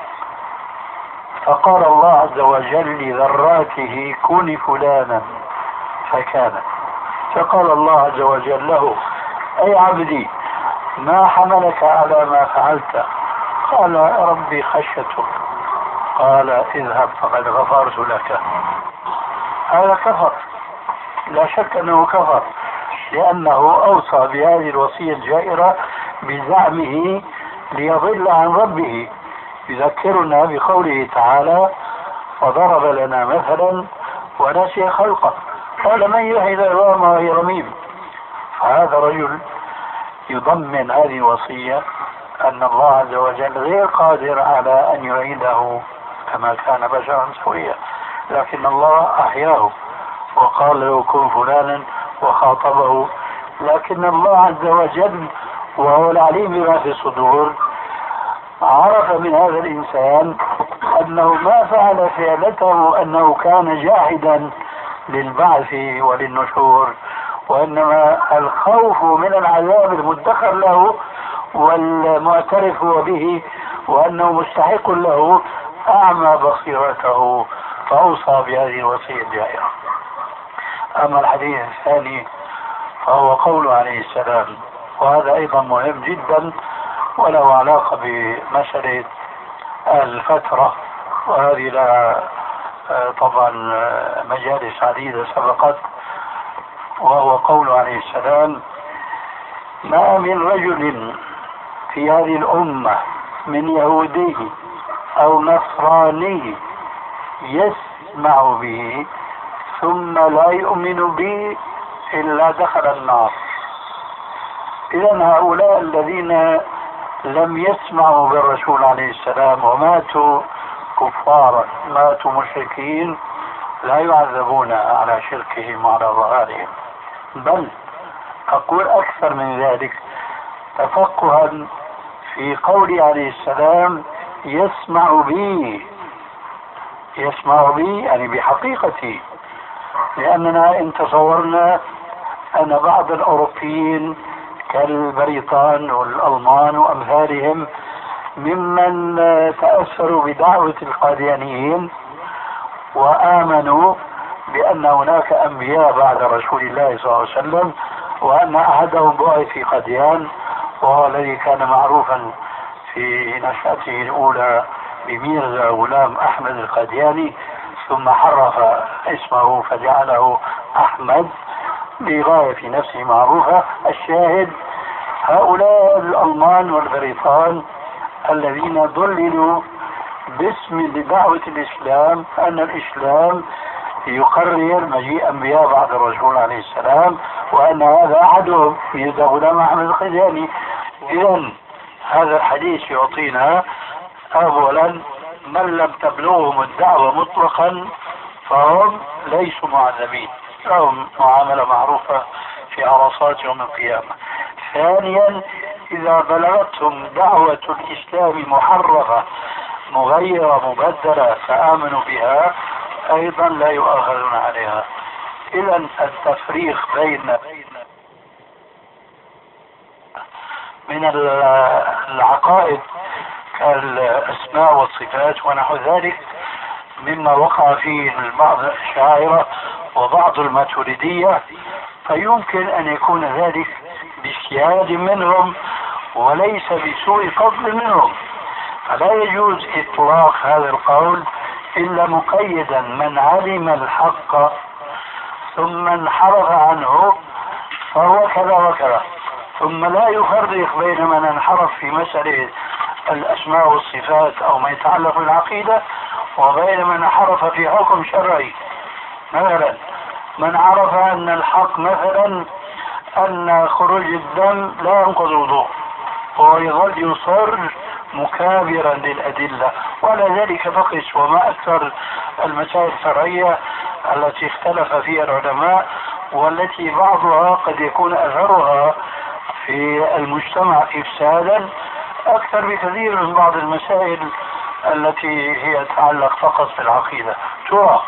فقال الله عز وجل لذراته: كن فلانا فكانت. فقال الله عز وجل له: أي عبدي، ما حملك على ما فعلت؟ قال: ربي خشيتك. قال: اذهب فقد غفرت لك. هذا كفر، لا شك أنه كفر، لأنه أوصى بهذه الوصية الجائرة بزعمه ليضل عن ربه. يذكرنا بقوله تعالى: وضرب لنا مثلا ونسي خلقه قال: من يحيي العظام وهي رميم. فهذا رجل يضمن هذه الوصية أن الله عز وجل غير قادر على أن يعيده كما كان بشرا سويا، لكن الله أحياه وقال له: كن فلانا وخاطبه. لكن الله عز وجل وهو العليم بما في الصدور عرف من هذا الإنسان أنه ما فعل فعلته أنه كان جاحدا للبعث وللنشور، وإنما الخوف من العذاب المدخر له والمعترف به وأنه مستحق له أعمى بصيرته، فأوصى بهذه الوصية الجائرة. أما الحديث الثاني فهو قول عليه السلام، وهذا أيضا مهم جدا وله علاقة بمسألة الفترة، وهذه لها طبعا مجالس عديدة سبقت. وهو قول عليه السلام: ما من رجل في هذه الأمة من يهودي أو نصراني يسمع به ثم لا يؤمن به إلا دخل النار. إذن هؤلاء الذين لم يسمعوا بالرسول عليه السلام وماتوا كفارا، ماتوا مشركين، لا يعذبون على شركهم وعلى ضلالهم، بل أقول أكثر من ذلك تفقها في قول عليه السلام: يسمع بي. يسمع بي يعني بحقيقتي، لأننا إن تصورنا أن بعض الأوروبيين كالبريطان والألمان وأمثالهم ممن تأثروا بدعوة القاديانيين وآمنوا بأن هناك أنبياء بعد رسول الله صلى الله عليه وسلم، وأن أحدهم بعث في قاديان وهو الذي كان معروفا في نشأته الأولى بميرزا غلام أحمد القادياني، ثم حرف اسمه فجعله أحمد بغاية في نفسه معروفة. الشاهد هؤلاء الألمان والبريطان الذين ضللوا باسم دعوة الإسلام أن الإسلام يقرر مجيء أنبياء بعد الرسول عليه السلام، وأن هذا أحدهم ميرزا غلام أحمد القادياني. إذن هذا الحديث يعطينا أولا من لم تبلغهم الدعوة مطلقا فهم ليسوا معذبين، لهم معاملة معروفة في عرصات يوم القيامة. ثانيا إذا بلغتهم دعوة الإسلام محرفة مغيرة مبدلة فآمنوا بها أيضا لا يؤاخذون عليها. إذن التفريق بين من العقائد كالأسماء والصفات ونحو ذلك مما وقع فيه بعض الأشاعرة وبعض الماتريدية، فيمكن أن يكون ذلك باجتهاد منهم وليس بسوء فضل منهم، فلا يجوز إطلاق هذا القول إلا مقيدا من علم الحق ثم انحرف عنه فهو كذا وكذا. ثم لا يفرق بين من انحرف في مسألة الأسماء والصفات أو ما يتعلق بالعقيدة وبين من انحرف في حكم شرعي. مثلا من عرف أن الحق مثلا أن خروج الدم لا ينقض الوضوء ويظل يصر مكابرا للأدلة، وعلى ذلك فقس. وما أكثر المسائل الشرعية التي اختلف فيها العلماء والتي بعضها قد يكون أثرها في المجتمع إفسادا أكثر بكثير من بعض المسائل التي هي تتعلق فقط بالعقيدة. ترى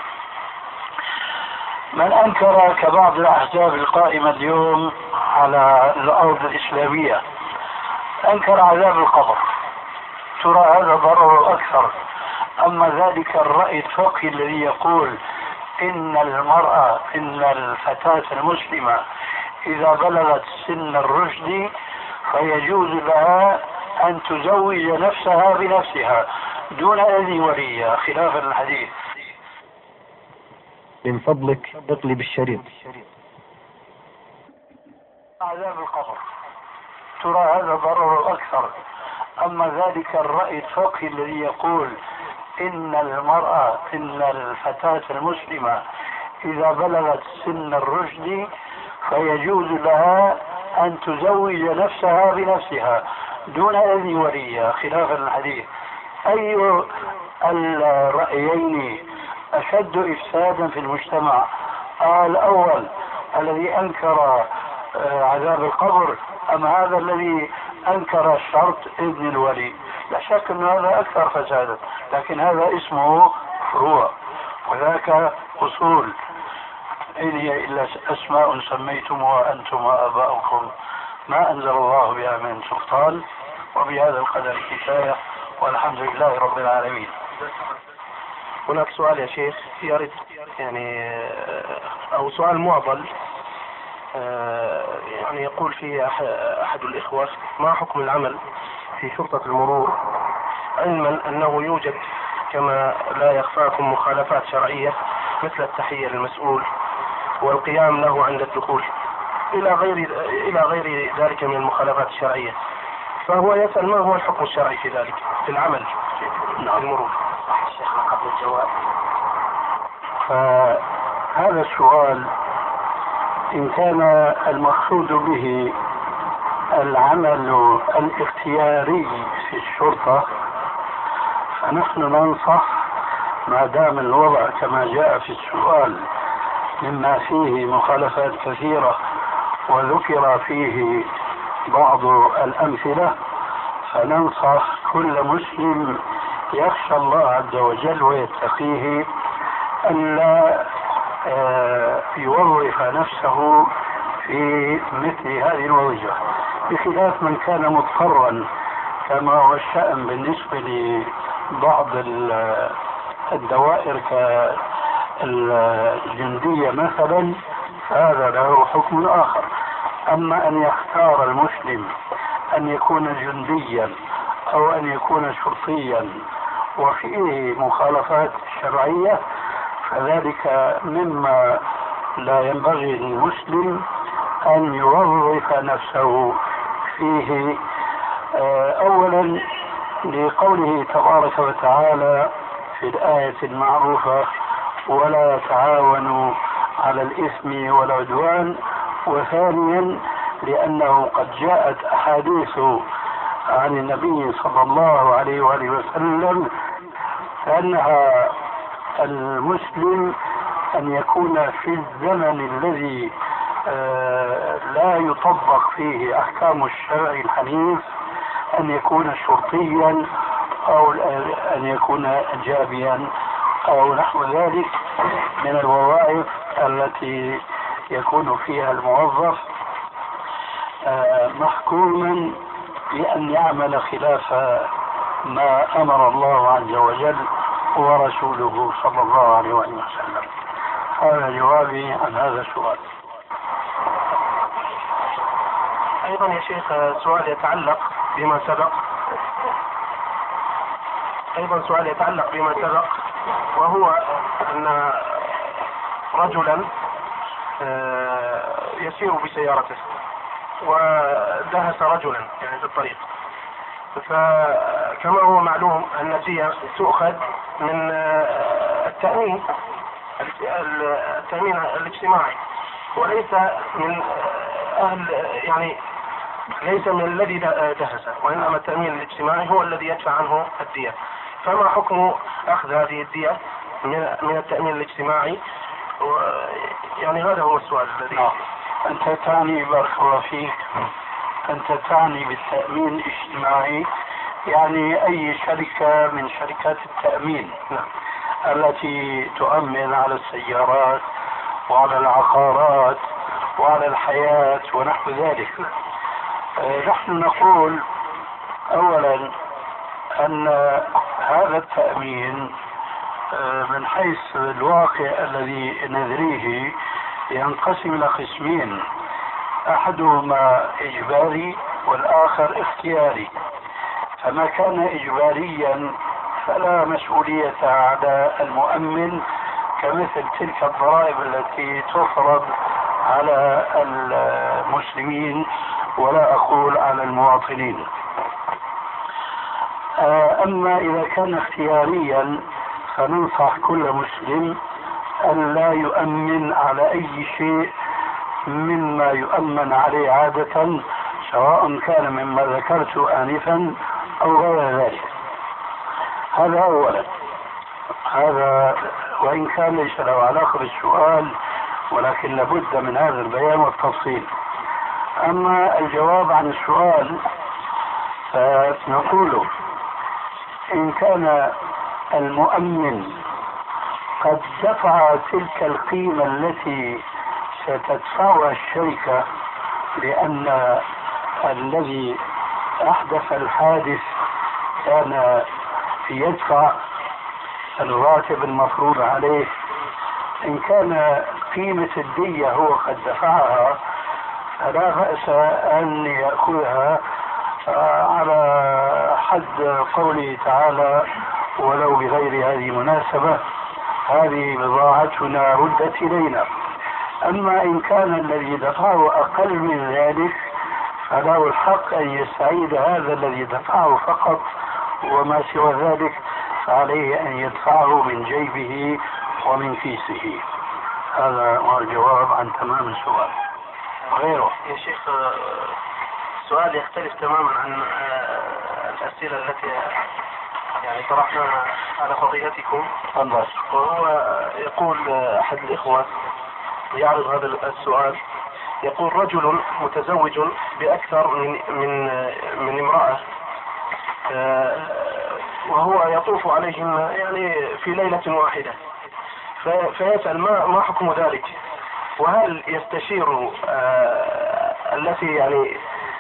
من أنكر كبعض الأحزاب القائمة اليوم على الأرض الإسلامية أنكر عذاب القبر، ترى هذا ضرر أكثر. أما ذلك الرأي الفقهي الذي يقول إن المرأة إن الفتاة المسلمة إذا بلغت سن الرشد فيجوز لها أن تزوج نفسها بنفسها دون أذن وليها خلافا الحديث. من فضلك اقلب الشريط. عذاب القبر، ترى هذا ضرر أكثر. أما ذلك الرأي الفقهي الذي يقول إن المرأة إن الفتاة المسلمة إذا بلغت سن الرشد فيجوز لها أن تزوج نفسها بنفسها دون أذن وليها خلافا الحديث. أي الرأيين أشد إفسادا في المجتمع؟ آه الأول الذي أنكر عذاب القبر أم هذا الذي أنكر شرط إذن الولي؟ لا شك أن هذا أكثر فسادا، لكن هذا اسمه فروع وذاك أصول. إن هي إلا أسماء سميتموها أنتم وآباؤكم ما أنزل الله بها من سلطان، وبهذا القدر كفاية، والحمد لله رب العالمين. هناك سؤال يا شيخ يرد يعني أو سؤال معضل، يعني يقول فيه أحد الإخوة: ما حكم العمل في شرطة المرور علما أنه يوجد كما لا يخفاكم مخالفات شرعية مثل التحية للمسؤول والقيام له عند الدخول إلى غير إلى غير ذلك من المخالفات الشرعية، فهو يسأل ما هو الحكم الشرعي في ذلك في العمل في المرور؟ الشيخ قبل الجواب. فهذا السؤال إن كان المقصود به العمل الاختياري في الشرطة فنحن ننصح ما دام الوضع كما جاء في السؤال مما فيه مخالفات كثيرة وذكر فيه بعض الأمثلة، فننصح كل مسلم يخشى الله عز وجل ويتقيه ألا يوظف نفسه في مثل هذه الوظيفة، بخلاف من كان مضطرا كما هو الشأن بالنسبة لبعض الدوائر كالجندية مثلا، هذا له حكم آخر. أما أن يختار المسلم أن يكون جنديا أو أن يكون شرطيا وفيه مخالفات شرعية فذلك مما لا ينبغي للمسلم أن يوظف نفسه فيه. أولا لقوله تبارك وتعالى في الآية المعروفة: ولا تعاونوا على الإثم والعدوان. وثانيا لأنه قد جاءت أحاديث عن النبي صلى الله عليه وآله وسلم أنها المسلم أن يكون في الزمن الذي لا يطبق فيه أحكام الشرع الحنيف أن يكون شرطيا أو أن يكون جابيا أو نحو ذلك من الوظائف التي يكون فيها الموظف محكوما بأن يعمل خلاف ما أمر الله عز وجل ورسوله صلى الله عليه وسلم. هذا جوابي عن هذا السؤال. أيضا يا شيخ سؤال يتعلق بما سبق أيضا سؤال يتعلق بما سبق وهو أن رجلا يسير بسيارته ودهس رجلا يعني في الطريق، فكما هو معلوم أن الدية تؤخذ من التأمين التأمين الاجتماعي، وليس من أهل يعني ليس من الذي دهس، وإنما التأمين الاجتماعي هو الذي يدفع عنه الدية. فما حكم أخذ هذه الدية من من التأمين الاجتماعي؟ يعني هذا هو السؤال الذي آه. أنت تعني بارك الله فيك، أنت تعني بالتأمين الاجتماعي يعني أي شركة من شركات التأمين نعم. التي تؤمن على السيارات وعلى العقارات وعلى الحياة ونحو ذلك. آه نحن نقول أولا أن هذا التأمين آه من حيث الواقع الذي ندريه ينقسم إلى قسمين، أحدهما إجباري والآخر اختياري. فما كان إجباريا فلا مسؤولية على المؤمن كمثل تلك الضرائب التي تفرض على المسلمين ولا أقول على المواطنين. أما إذا كان اختياريا فننصح كل مسلم أن لا يؤمن على أي شيء مما يؤمن عليه عادة، سواء كان مما ذكرت آنفا أو غير ذلك. هذا أولا. هذا وإن كان ليس له علاقة بالسؤال، ولكن لابد من هذا البيان والتفصيل. أما الجواب عن السؤال فنقول إن كان المؤمن قد دفع تلك القيمة التي ستدفعها الشركة لأن الذي أحدث الحادث كان يدفع الراتب المفروض عليه، إن كان قيمة الدية هو قد دفعها فلا بأس أن يأخذها على حد قوله تعالى ولو بغير هذه المناسبة، هذه بضاعتنا ردت إلينا. أما إن كان الذي دفعه أقل من ذلك فله الحق أن يستعيد هذا الذي دفعه فقط، وما سوى ذلك فعليه أن يدفعه من جيبه ومن كيسه. هذا هو الجواب عن تمام السؤال. غيره يا شيخ سؤال يختلف تماما عن الأسئلة التي يعني طرحناها على فضيلتكم. تفضل. وهو يقول أحد الإخوة يعرض هذا السؤال، يقول رجل متزوج بأكثر من من من امرأة وهو يطوف عليهم يعني في ليلة واحدة، فيسأل ما ما حكم ذلك؟ وهل يستشير التي يعني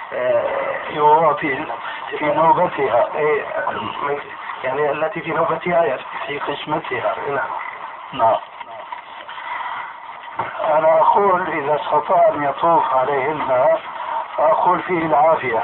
في في نوبتها يعني التي في نوبتها في قسمتها؟ نعم. نعم. أنا أقول إذا استطاع أن يطوف عليهن فأقول فيه العافية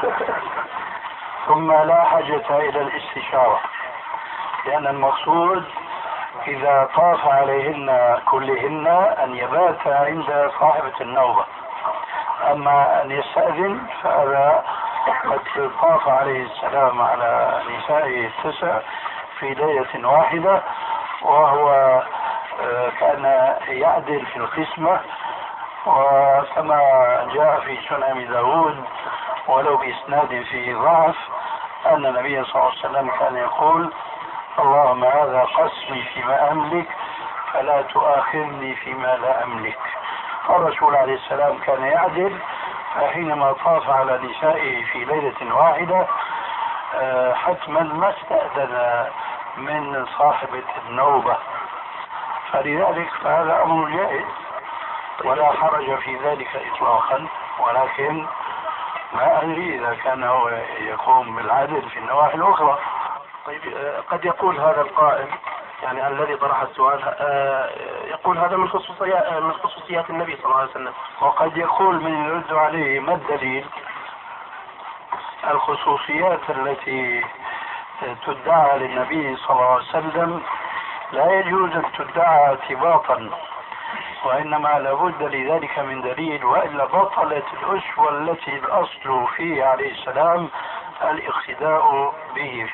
ثم لا حاجة إلى الاستشارة، لأن المقصود إذا طاف عليهن كلهن أن يبات عند صاحبة النوبة. أما أن يستأذن فهذا قد طاف عليه السلام على نسائه التسع في ليلة واحدة، وهو كان يعدل في القسمة، وكما جاء في سنن داود ولو بإسناد فيه ضعف أن النبي صلى الله عليه وسلم كان يقول اللهم هذا قسمي فيما أملك فلا تؤاخذني فيما لا أملك. الرسول عليه السلام كان يعدل، فحينما طاف على نسائه في ليلة واحدة حتما ما استأذن من صاحبة النوبة، فلذلك فهذا أمر جائز ولا حرج في ذلك إطلاقا، ولكن ما أدري إذا كان هو يقوم بالعدل في النواحي الأخرى. طيب قد يقول هذا القائل يعني الذي طرح السؤال يقول هذا من خصوصيات من خصوصيات النبي صلى الله عليه وسلم، وقد يقول من يرد عليه ما الدليل؟ الخصوصيات التي تدعى للنبي صلى الله عليه وسلم لا يجوز أن تدعى اعتباطا، وإنما لابد لذلك من دليل، وإلا بطلت الأسوة التي الأصل فيه عليه السلام الاقتداء به.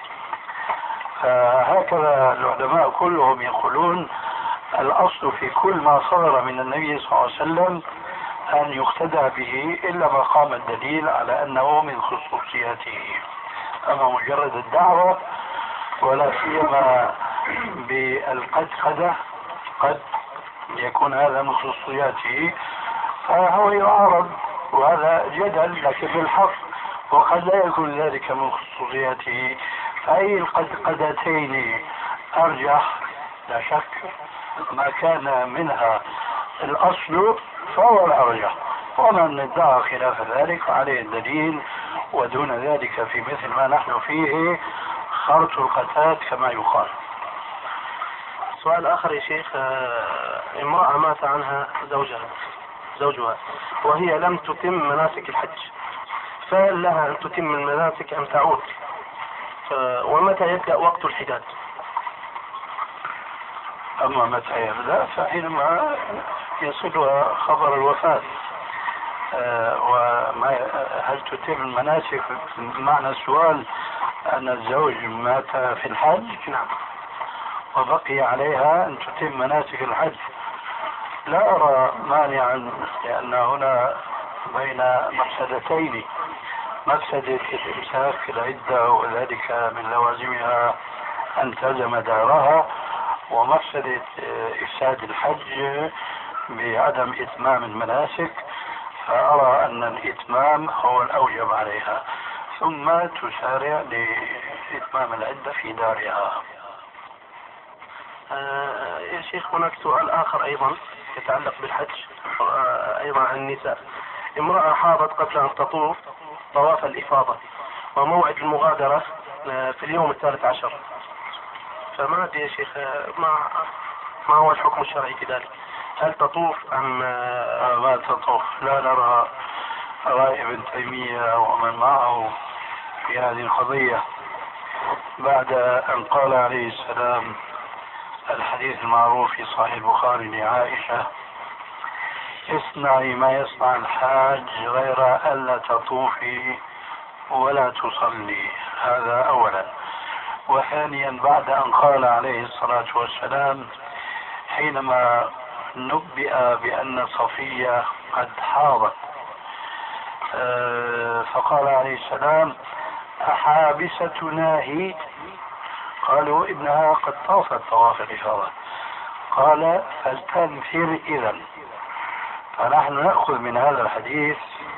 فهكذا العلماء كلهم يقولون الأصل في كل ما صدر من النبي صلى الله عليه وسلم أن يقتدى به، إلا ما قام الدليل على أنه من خصوصياته. أما مجرد الدعوة ولا سيما بالقدقدة قد يكون هذا من خصوصياته، فهو يعارض، وهذا جدل لكن بالحق، وقد لا يكون ذلك من خصوصياته. فأي القدقدتين أرجح؟ لا شك ما كان منها الأصل فهو الأرجح، ومن ادعى خلاف ذلك عليه الدليل، ودون ذلك في مثل ما نحن فيه خرط القتاد كما يقال. سؤال آخر يا شيخ، امرأة مات عنها زوجها زوجها وهي لم تتم مناسك الحج، فهل لها أن تتم المناسك أم تعود؟ ومتى يبدأ وقت الحداد؟ أما متى يبدأ فحينما يصلها خبر الوفاة. أه وما هل تتم المناسك؟ معنى السؤال أن الزوج مات في الحج نعم وبقي عليها أن تتم مناسك الحج. لا أرى مانعا، لأن هنا بين مفسدتين: مفسدة الإمساك العدة وذلك من لوازمها أن تلزم دارها، ومفسدة إفساد الحج بعدم إتمام المناسك. فأرى أن الإتمام هو الأوجب عليها، ثم تسارع لإتمام العدة في دارها. آه يا شيخ، هناك سؤال آخر أيضا يتعلق بالحج، آه أيضا عن النساء. امرأة حاضت قبل أن تطوف طواف الإفاضة، وموعد المغادرة في اليوم الثالث عشر، فما أدري يا شيخ ما ما هو الحكم الشرعي في ذلك؟ هل تطوف أم ما تطوف؟ لا نرى رأي ابن تيمية ومن معه في هذه القضية، بعد أن قال عليه السلام الحديث المعروف في صحيح البخاري لعائشة: اصنعي ما يصنع الحاج غير ألا تطوفي ولا تصلي. هذا أولا. وثانيا بعد أن قال عليه الصلاة والسلام حينما نبئ بأن صفية قد حاضت، فقال عليه السلام: أحابستنا هي؟ قالوا: إنها قد طافت طواف الإفاضة. قال: فلتنفر إذن. فنحن نأخذ من هذا الحديث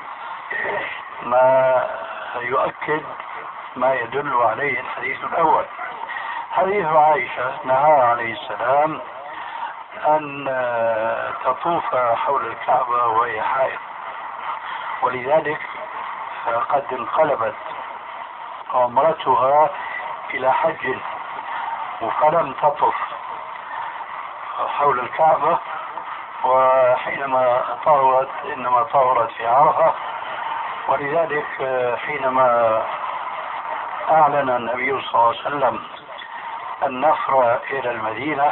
ما يؤكد ما يدل عليه الحديث الأول. حديث عائشة نهى عليه السلام أن تطوف حول الكعبة وهي حائض، ولذلك قد انقلبت عمرتها إلى حج فلم تطف حول الكعبة، وحينما طهرت إنما طهرت في عرفة. ولذلك حينما أعلن النبي صلى الله عليه وسلم النفر إلى المدينة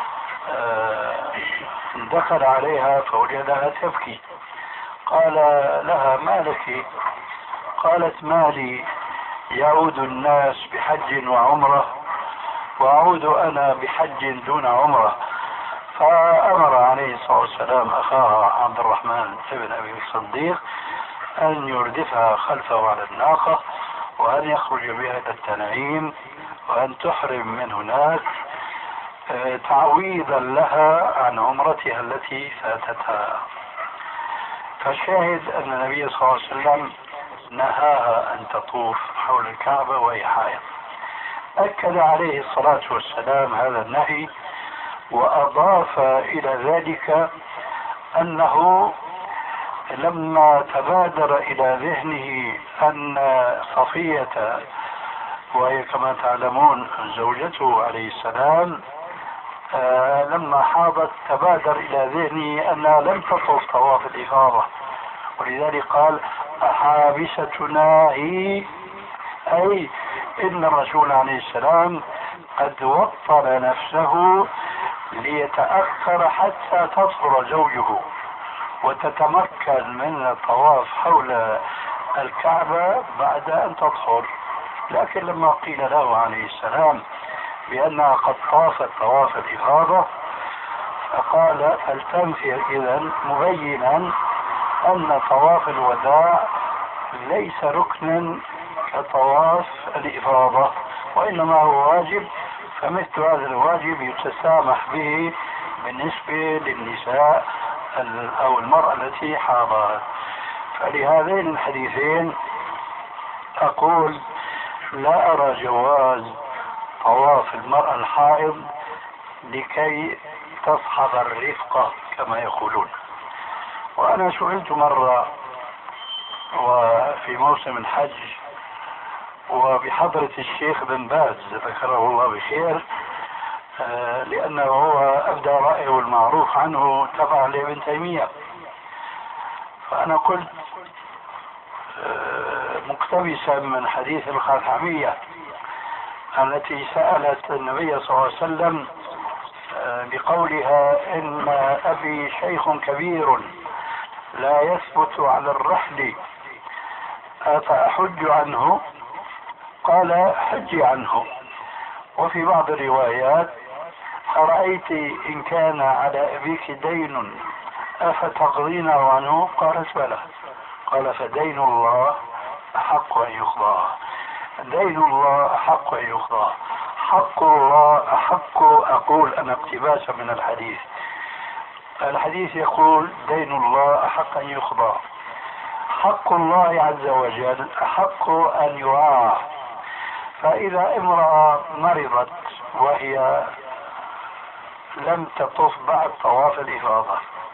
دخل عليها فوجدها تبكي. قال لها: ما لك؟ قالت: ما لي، يعود الناس بحج وعمرة وأعود أنا بحج دون عمرة. فأمر عليه الصلاة والسلام أخاها عبد الرحمن بن أبي الصديق أن يردفها خلفه على الناقة، وأن يخرج بها إلى التنعيم، وأن تحرم من هناك تعويضا لها عن عمرتها التي فاتتها. فالشاهد أن النبي صلى الله عليه وسلم نهاها أن تطوف حول الكعبة وهي حائض. أكد عليه الصلاة والسلام هذا النهي، وأضاف إلى ذلك أنه لما تبادر إلى ذهنه أن صفية، وهي كما تعلمون زوجته عليه السلام، آه لما حاضت تبادر إلى ذهنه أنها لم تطوف طواف الإفاضة، ولذلك قال: أحابستنا هي؟ أي إن الرسول عليه السلام قد وطن نفسه ليتأخر حتى تطهر زوجه وتتمكن من الطواف حول الكعبة بعد أن تطهر. لكن لما قيل له عليه السلام بأنها قد طافت طواف الإفاضة فقال فلتنفر إذن، مبينا أن طواف الوداع ليس ركنا كطواف الإفاضة وإنما هو واجب، فمثل هذا الواجب يتسامح به بالنسبة للنساء أو المرأة التي حاضت. فلهذين الحديثين أقول لا أرى جواز طواف المرأة الحائض لكي تصحب الرفقة كما يقولون. وأنا سئلت مرة وفي موسم الحج وبحضرة الشيخ بن باز ذكره الله بخير، لأنه هو أبدى رأيه المعروف عنه تبع لابن تيمية، فأنا قلت مقتبسا من حديث الخاتمية التي سألت النبي صلى الله عليه وسلم بقولها إن أبي شيخ كبير لا يثبت على الرحل أفأحج عنه؟ قال حج عنه. وفي بعض الروايات أرأيت إن كان على أبيك دين أفتقضينه عنه؟ قالت بلى. قال فدين الله أحق أن يقضى، دين الله أحق أن يقضى، حق الله أحق. أقول أنا اقتباسا من الحديث، الحديث يقول دين الله أحق أن يقضى، حق الله عز وجل أحق أن يراعى. فإذا امرأة مرضت وهي لم تطف بعد طواف الإفاضة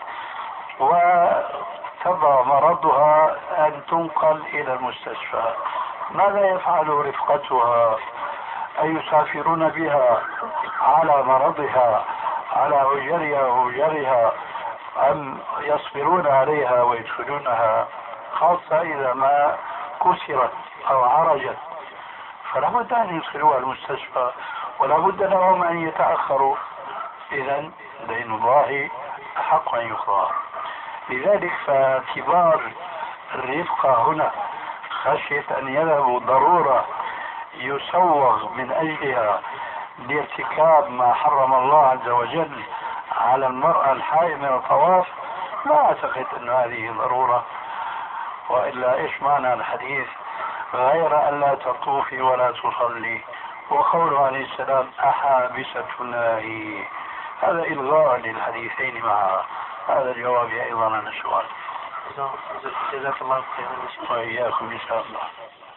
وتبع مرضها أن تنقل إلى المستشفى، ماذا يفعل رفقتها؟ أيسافرون بها على مرضها على أجرها وأجرها أم يصبرون عليها ويدخلونها، خاصة إذا ما كسرت أو عرجت؟ فلا بد أن يدخلوها المستشفى ولا بد لهم أن يتأخروا. إذن دين الله أحق أن يقضى. لذلك فاعتبار الرفقة هنا خشية أن يذهبوا ضرورة يسوغ من أجلها لارتكاب ما حرم الله عز وجل على المرأة الحائض من الطواف، لا أعتقد أن هذه ضرورة. وإلا إيش معنى الحديث غير أن لا تطوفي ولا تصلي، وقوله عليه السلام أحابستنا هي، هذا إلغاء للحديثين معا. هذا الجواب أيضا عن السؤال. جزاك الله خيرا. وإياكم إن شاء الله.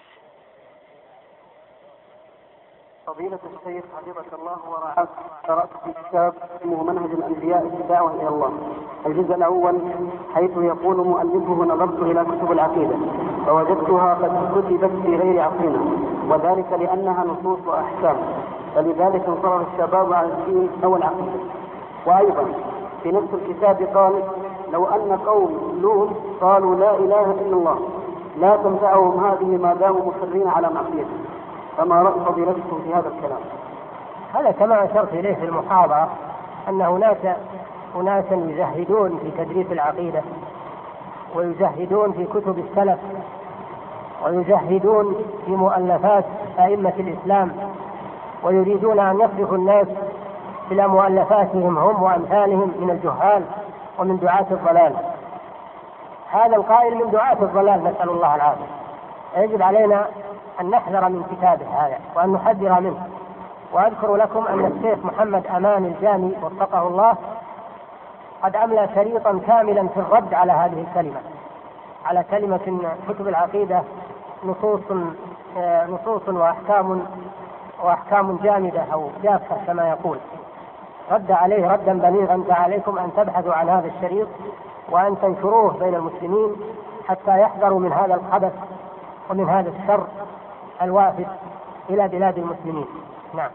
فضيلة الشيخ حفظك الله ورعاك، قرأت في كتاب اسمه منهج الأنبياء في الدعوة إلى الله، الجزء الأول حيث يقول مؤلفه نظرت إلى كتب العقيدة فوجدتها قد كتبت في غير عصرنا، وذلك لأنها نصوص وأحكام، فلذلك انصرف الشباب على الدين أو العقيدة. وأيضا في نفس الكتاب قال لو أن قوم لوط قالوا لا إله إلا الله لا تنفعهم هذه ما داموا مصرين على معصيته، فما رأي فضيلتكم في هذا الكلام؟ هذا كما أشرت إليه في المحاضرة أن هناك أناسا يزهدون في تدريس العقيدة ويزهدون في كتب السلف ويزهدون في مؤلفات أئمة الإسلام ويريدون أن يصرفوا الناس إلى مؤلفاتهم هم وأمثالهم من الجهال ومن دعاة الضلال. هذا القائل من دعاة الضلال نسأل الله العافية. يجب علينا أن نحذر من كتابه هذا وأن نحذر منه. وأذكر لكم أن الشيخ محمد أمان الجامي وفقه الله قد أملى شريطا كاملا في الرد على هذه الكلمة، على كلمة إن كتب العقيدة نصوص نصوص وأحكام وأحكام جامدة أو جافة كما يقول. رد عليه ردا بليغا، فعليكم أن تبحثوا عن هذا الشريط وأن تنشروه بين المسلمين حتى يحذروا من هذا الخبث ومن هذا الشر الوافد إلى بلاد المسلمين. نعم.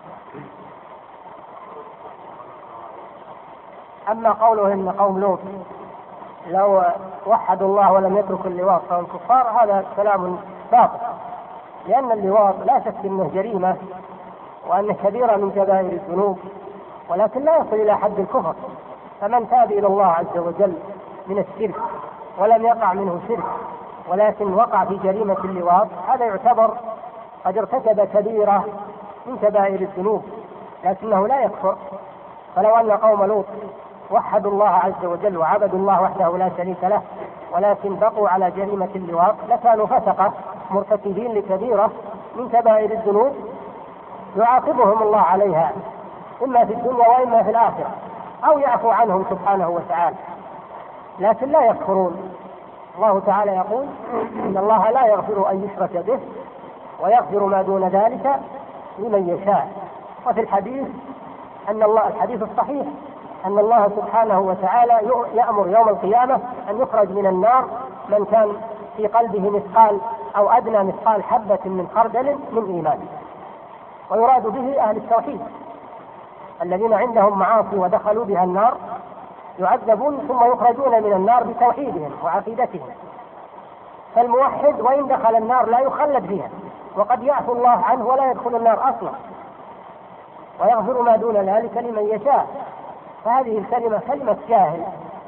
أما قوله إن قوم لوط لو وحدوا الله ولم يتركوا اللواط فهم كفار، هذا كلام باطل، لأن اللواط لا شك أنه جريمة وأنه كبيرة من كبائر الذنوب، ولكن لا يصل إلى حد الكفر. فمن تاب إلى الله عز وجل من الشرك ولم يقع منه شرك ولكن وقع في جريمة اللواط، هذا يعتبر قد ارتكب كبيرة من كبائر الذنوب، لكنه لا يكفر. فلو أن قوم لوط وحدوا الله عز وجل وعبدوا الله وحده لا شريك له ولكن بقوا على جريمة اللواط لكانوا فسقة مرتكبين لكبيرة من كبائر الذنوب يعاقبهم الله عليها إما في الدنيا وإما في الآخرة، أو يعفو عنهم سبحانه وتعالى، لكن لا يكفرون. الله تعالى يقول إن الله لا يغفر أن يشرك به ويغفر ما دون ذلك لمن يشاء. وفي الحديث أن الله الحديث الصحيح أن الله سبحانه وتعالى يأمر يوم القيامة أن يخرج من النار من كان في قلبه مثقال أو أدنى مثقال حبة من خردل من إيمان، ويراد به أهل التوحيد الذين عندهم معاصي ودخلوا بها النار يعذبون ثم يخرجون من النار بتوحيدهم وعقيدتهم. فالموحد وإن دخل النار لا يخلد فيها، وقد يعفو الله عنه ولا يدخل النار أصلا، ويغفر ما دون ذلك لمن يشاء. فهذه الكلمة كلمة جاهل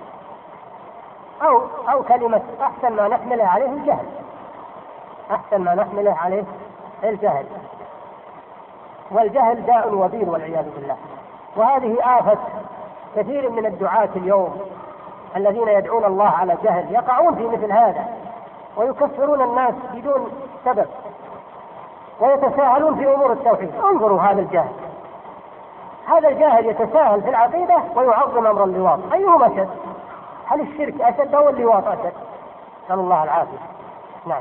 أو أو كلمة أحسن ما نحمله عليه الجهل، أحسن ما نحمله عليه الجهل، والجهل داء وبيل والعياذ بالله. وهذه آفة كثير من الدعاة اليوم الذين يدعون الله على جهل، يقعون في مثل هذا ويكفرون الناس بدون سبب ويتساهلون في أمور التوحيد. انظروا هذا الجاهل، هذا الجاهل يتساهل في العقيدة ويعظم أمر اللواط. أيهما أشد؟ هل الشرك أشد أو اللواط أشد؟ نسأل الله العافية. نعم.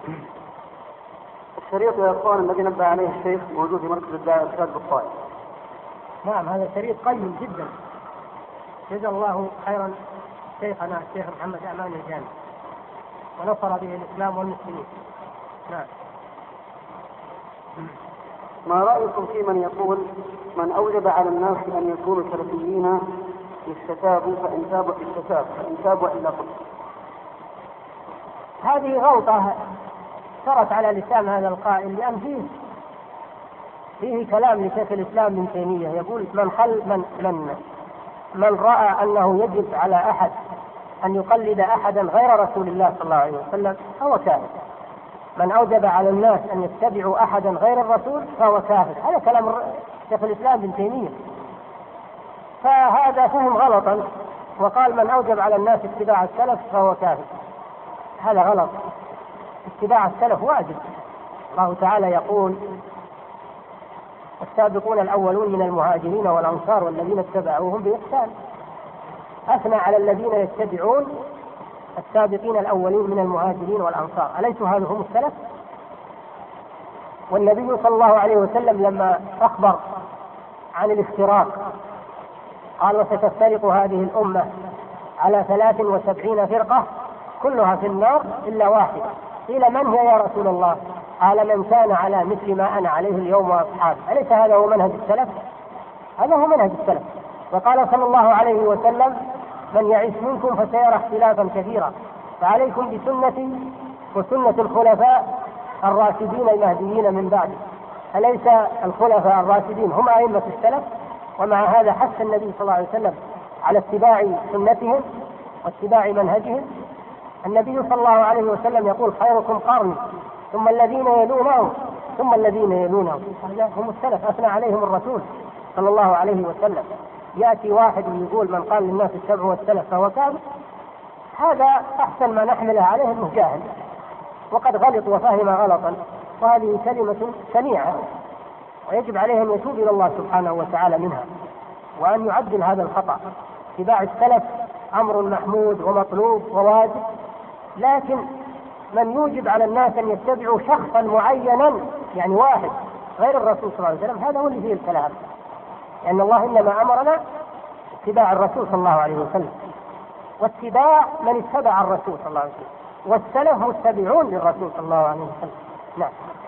الشريط يا اخوان الذي نبه عليه الشيخ موجود في مركز الدعوة الإرشاد بالطائف. نعم، هذا شريط قيم جدا، جزا الله خيرا شيخنا الشيخ محمد أمان الجامع ونصر به الإسلام والمسلمين. نعم. ما رأيكم في من يقول من أوجب على الناس أن يكونوا سلفيين يستتابوا فإن تابوا استتابوا فإن تابوا إلا قل؟ هذه غلطة سرت على لسان هذا القائل، لأن فيه فيه كلام لشيخ الإسلام ابن تيمية يقول من خل من من من رأى أنه يجب على أحد أن يقلد أحدا غير رسول الله صلى الله عليه وسلم فهو كافر. من أوجب على الناس أن يتبعوا أحدا غير الرسول فهو كافر. هذا كلام شيخ الإسلام ابن تيمية. فهذا فهم غلطا وقال من أوجب على الناس اتباع السلف فهو كافر. هذا غلط، اتباع السلف واجب. الله تعالى يقول السابقون الأولون من المهاجرين والأنصار والذين اتبعوهم بإحسان، أثنى على الذين يتبعون السابقين الأولين من المهاجرين والأنصار، أليسوا هذا هم السلف؟ والنبي صلى الله عليه وسلم لما أخبر عن الافتراق قال وستفترق هذه الأمة على ثلاث وسبعين فرقة كلها في النار إلا واحدة. قيل من هي يا رسول الله؟ قال من كان على مثل ما أنا عليه اليوم وأصحابي. أليس هذا هو منهج السلف؟ هذا هو منهج السلف. وقال صلى الله عليه وسلم من يعيش منكم فسيرى اختلافا كثيرا فعليكم بسنتي وسنة الخلفاء الراشدين المهديين من بعد. أليس الخلفاء الراشدين هم أئمة السلف؟ ومع هذا حث النبي صلى الله عليه وسلم على اتباع سنتهم واتباع منهجهم. النبي صلى الله عليه وسلم يقول خيركم قرني ثم الذين يلونهم ثم الذين يلونهم. هم السلف أثنى عليهم الرسول صلى الله عليه وسلم. يأتي واحد يقول من قال للناس اتبعوا السلف فهو كافر، هذا أحسن ما نحمله عليه أنه جاهل وقد غلط وفهم غلطا، وهذه كلمة شنيعة ويجب عليه أن يتوب إلى الله سبحانه وتعالى منها وأن يعدل هذا الخطأ. اتباع السلف أمر محمود ومطلوب وواجب، لكن من يوجب على الناس أن يتبعوا شخصا معينا يعني واحد غير الرسول صلى الله عليه وسلم هذا هو اللي فيه الكلام. لأن الله إنما أمرنا اتباع الرسول صلى الله عليه وسلم واتباع من اتبع الرسول صلى الله عليه وسلم، والسلف متبعون للرسول صلى الله عليه وسلم. نعم.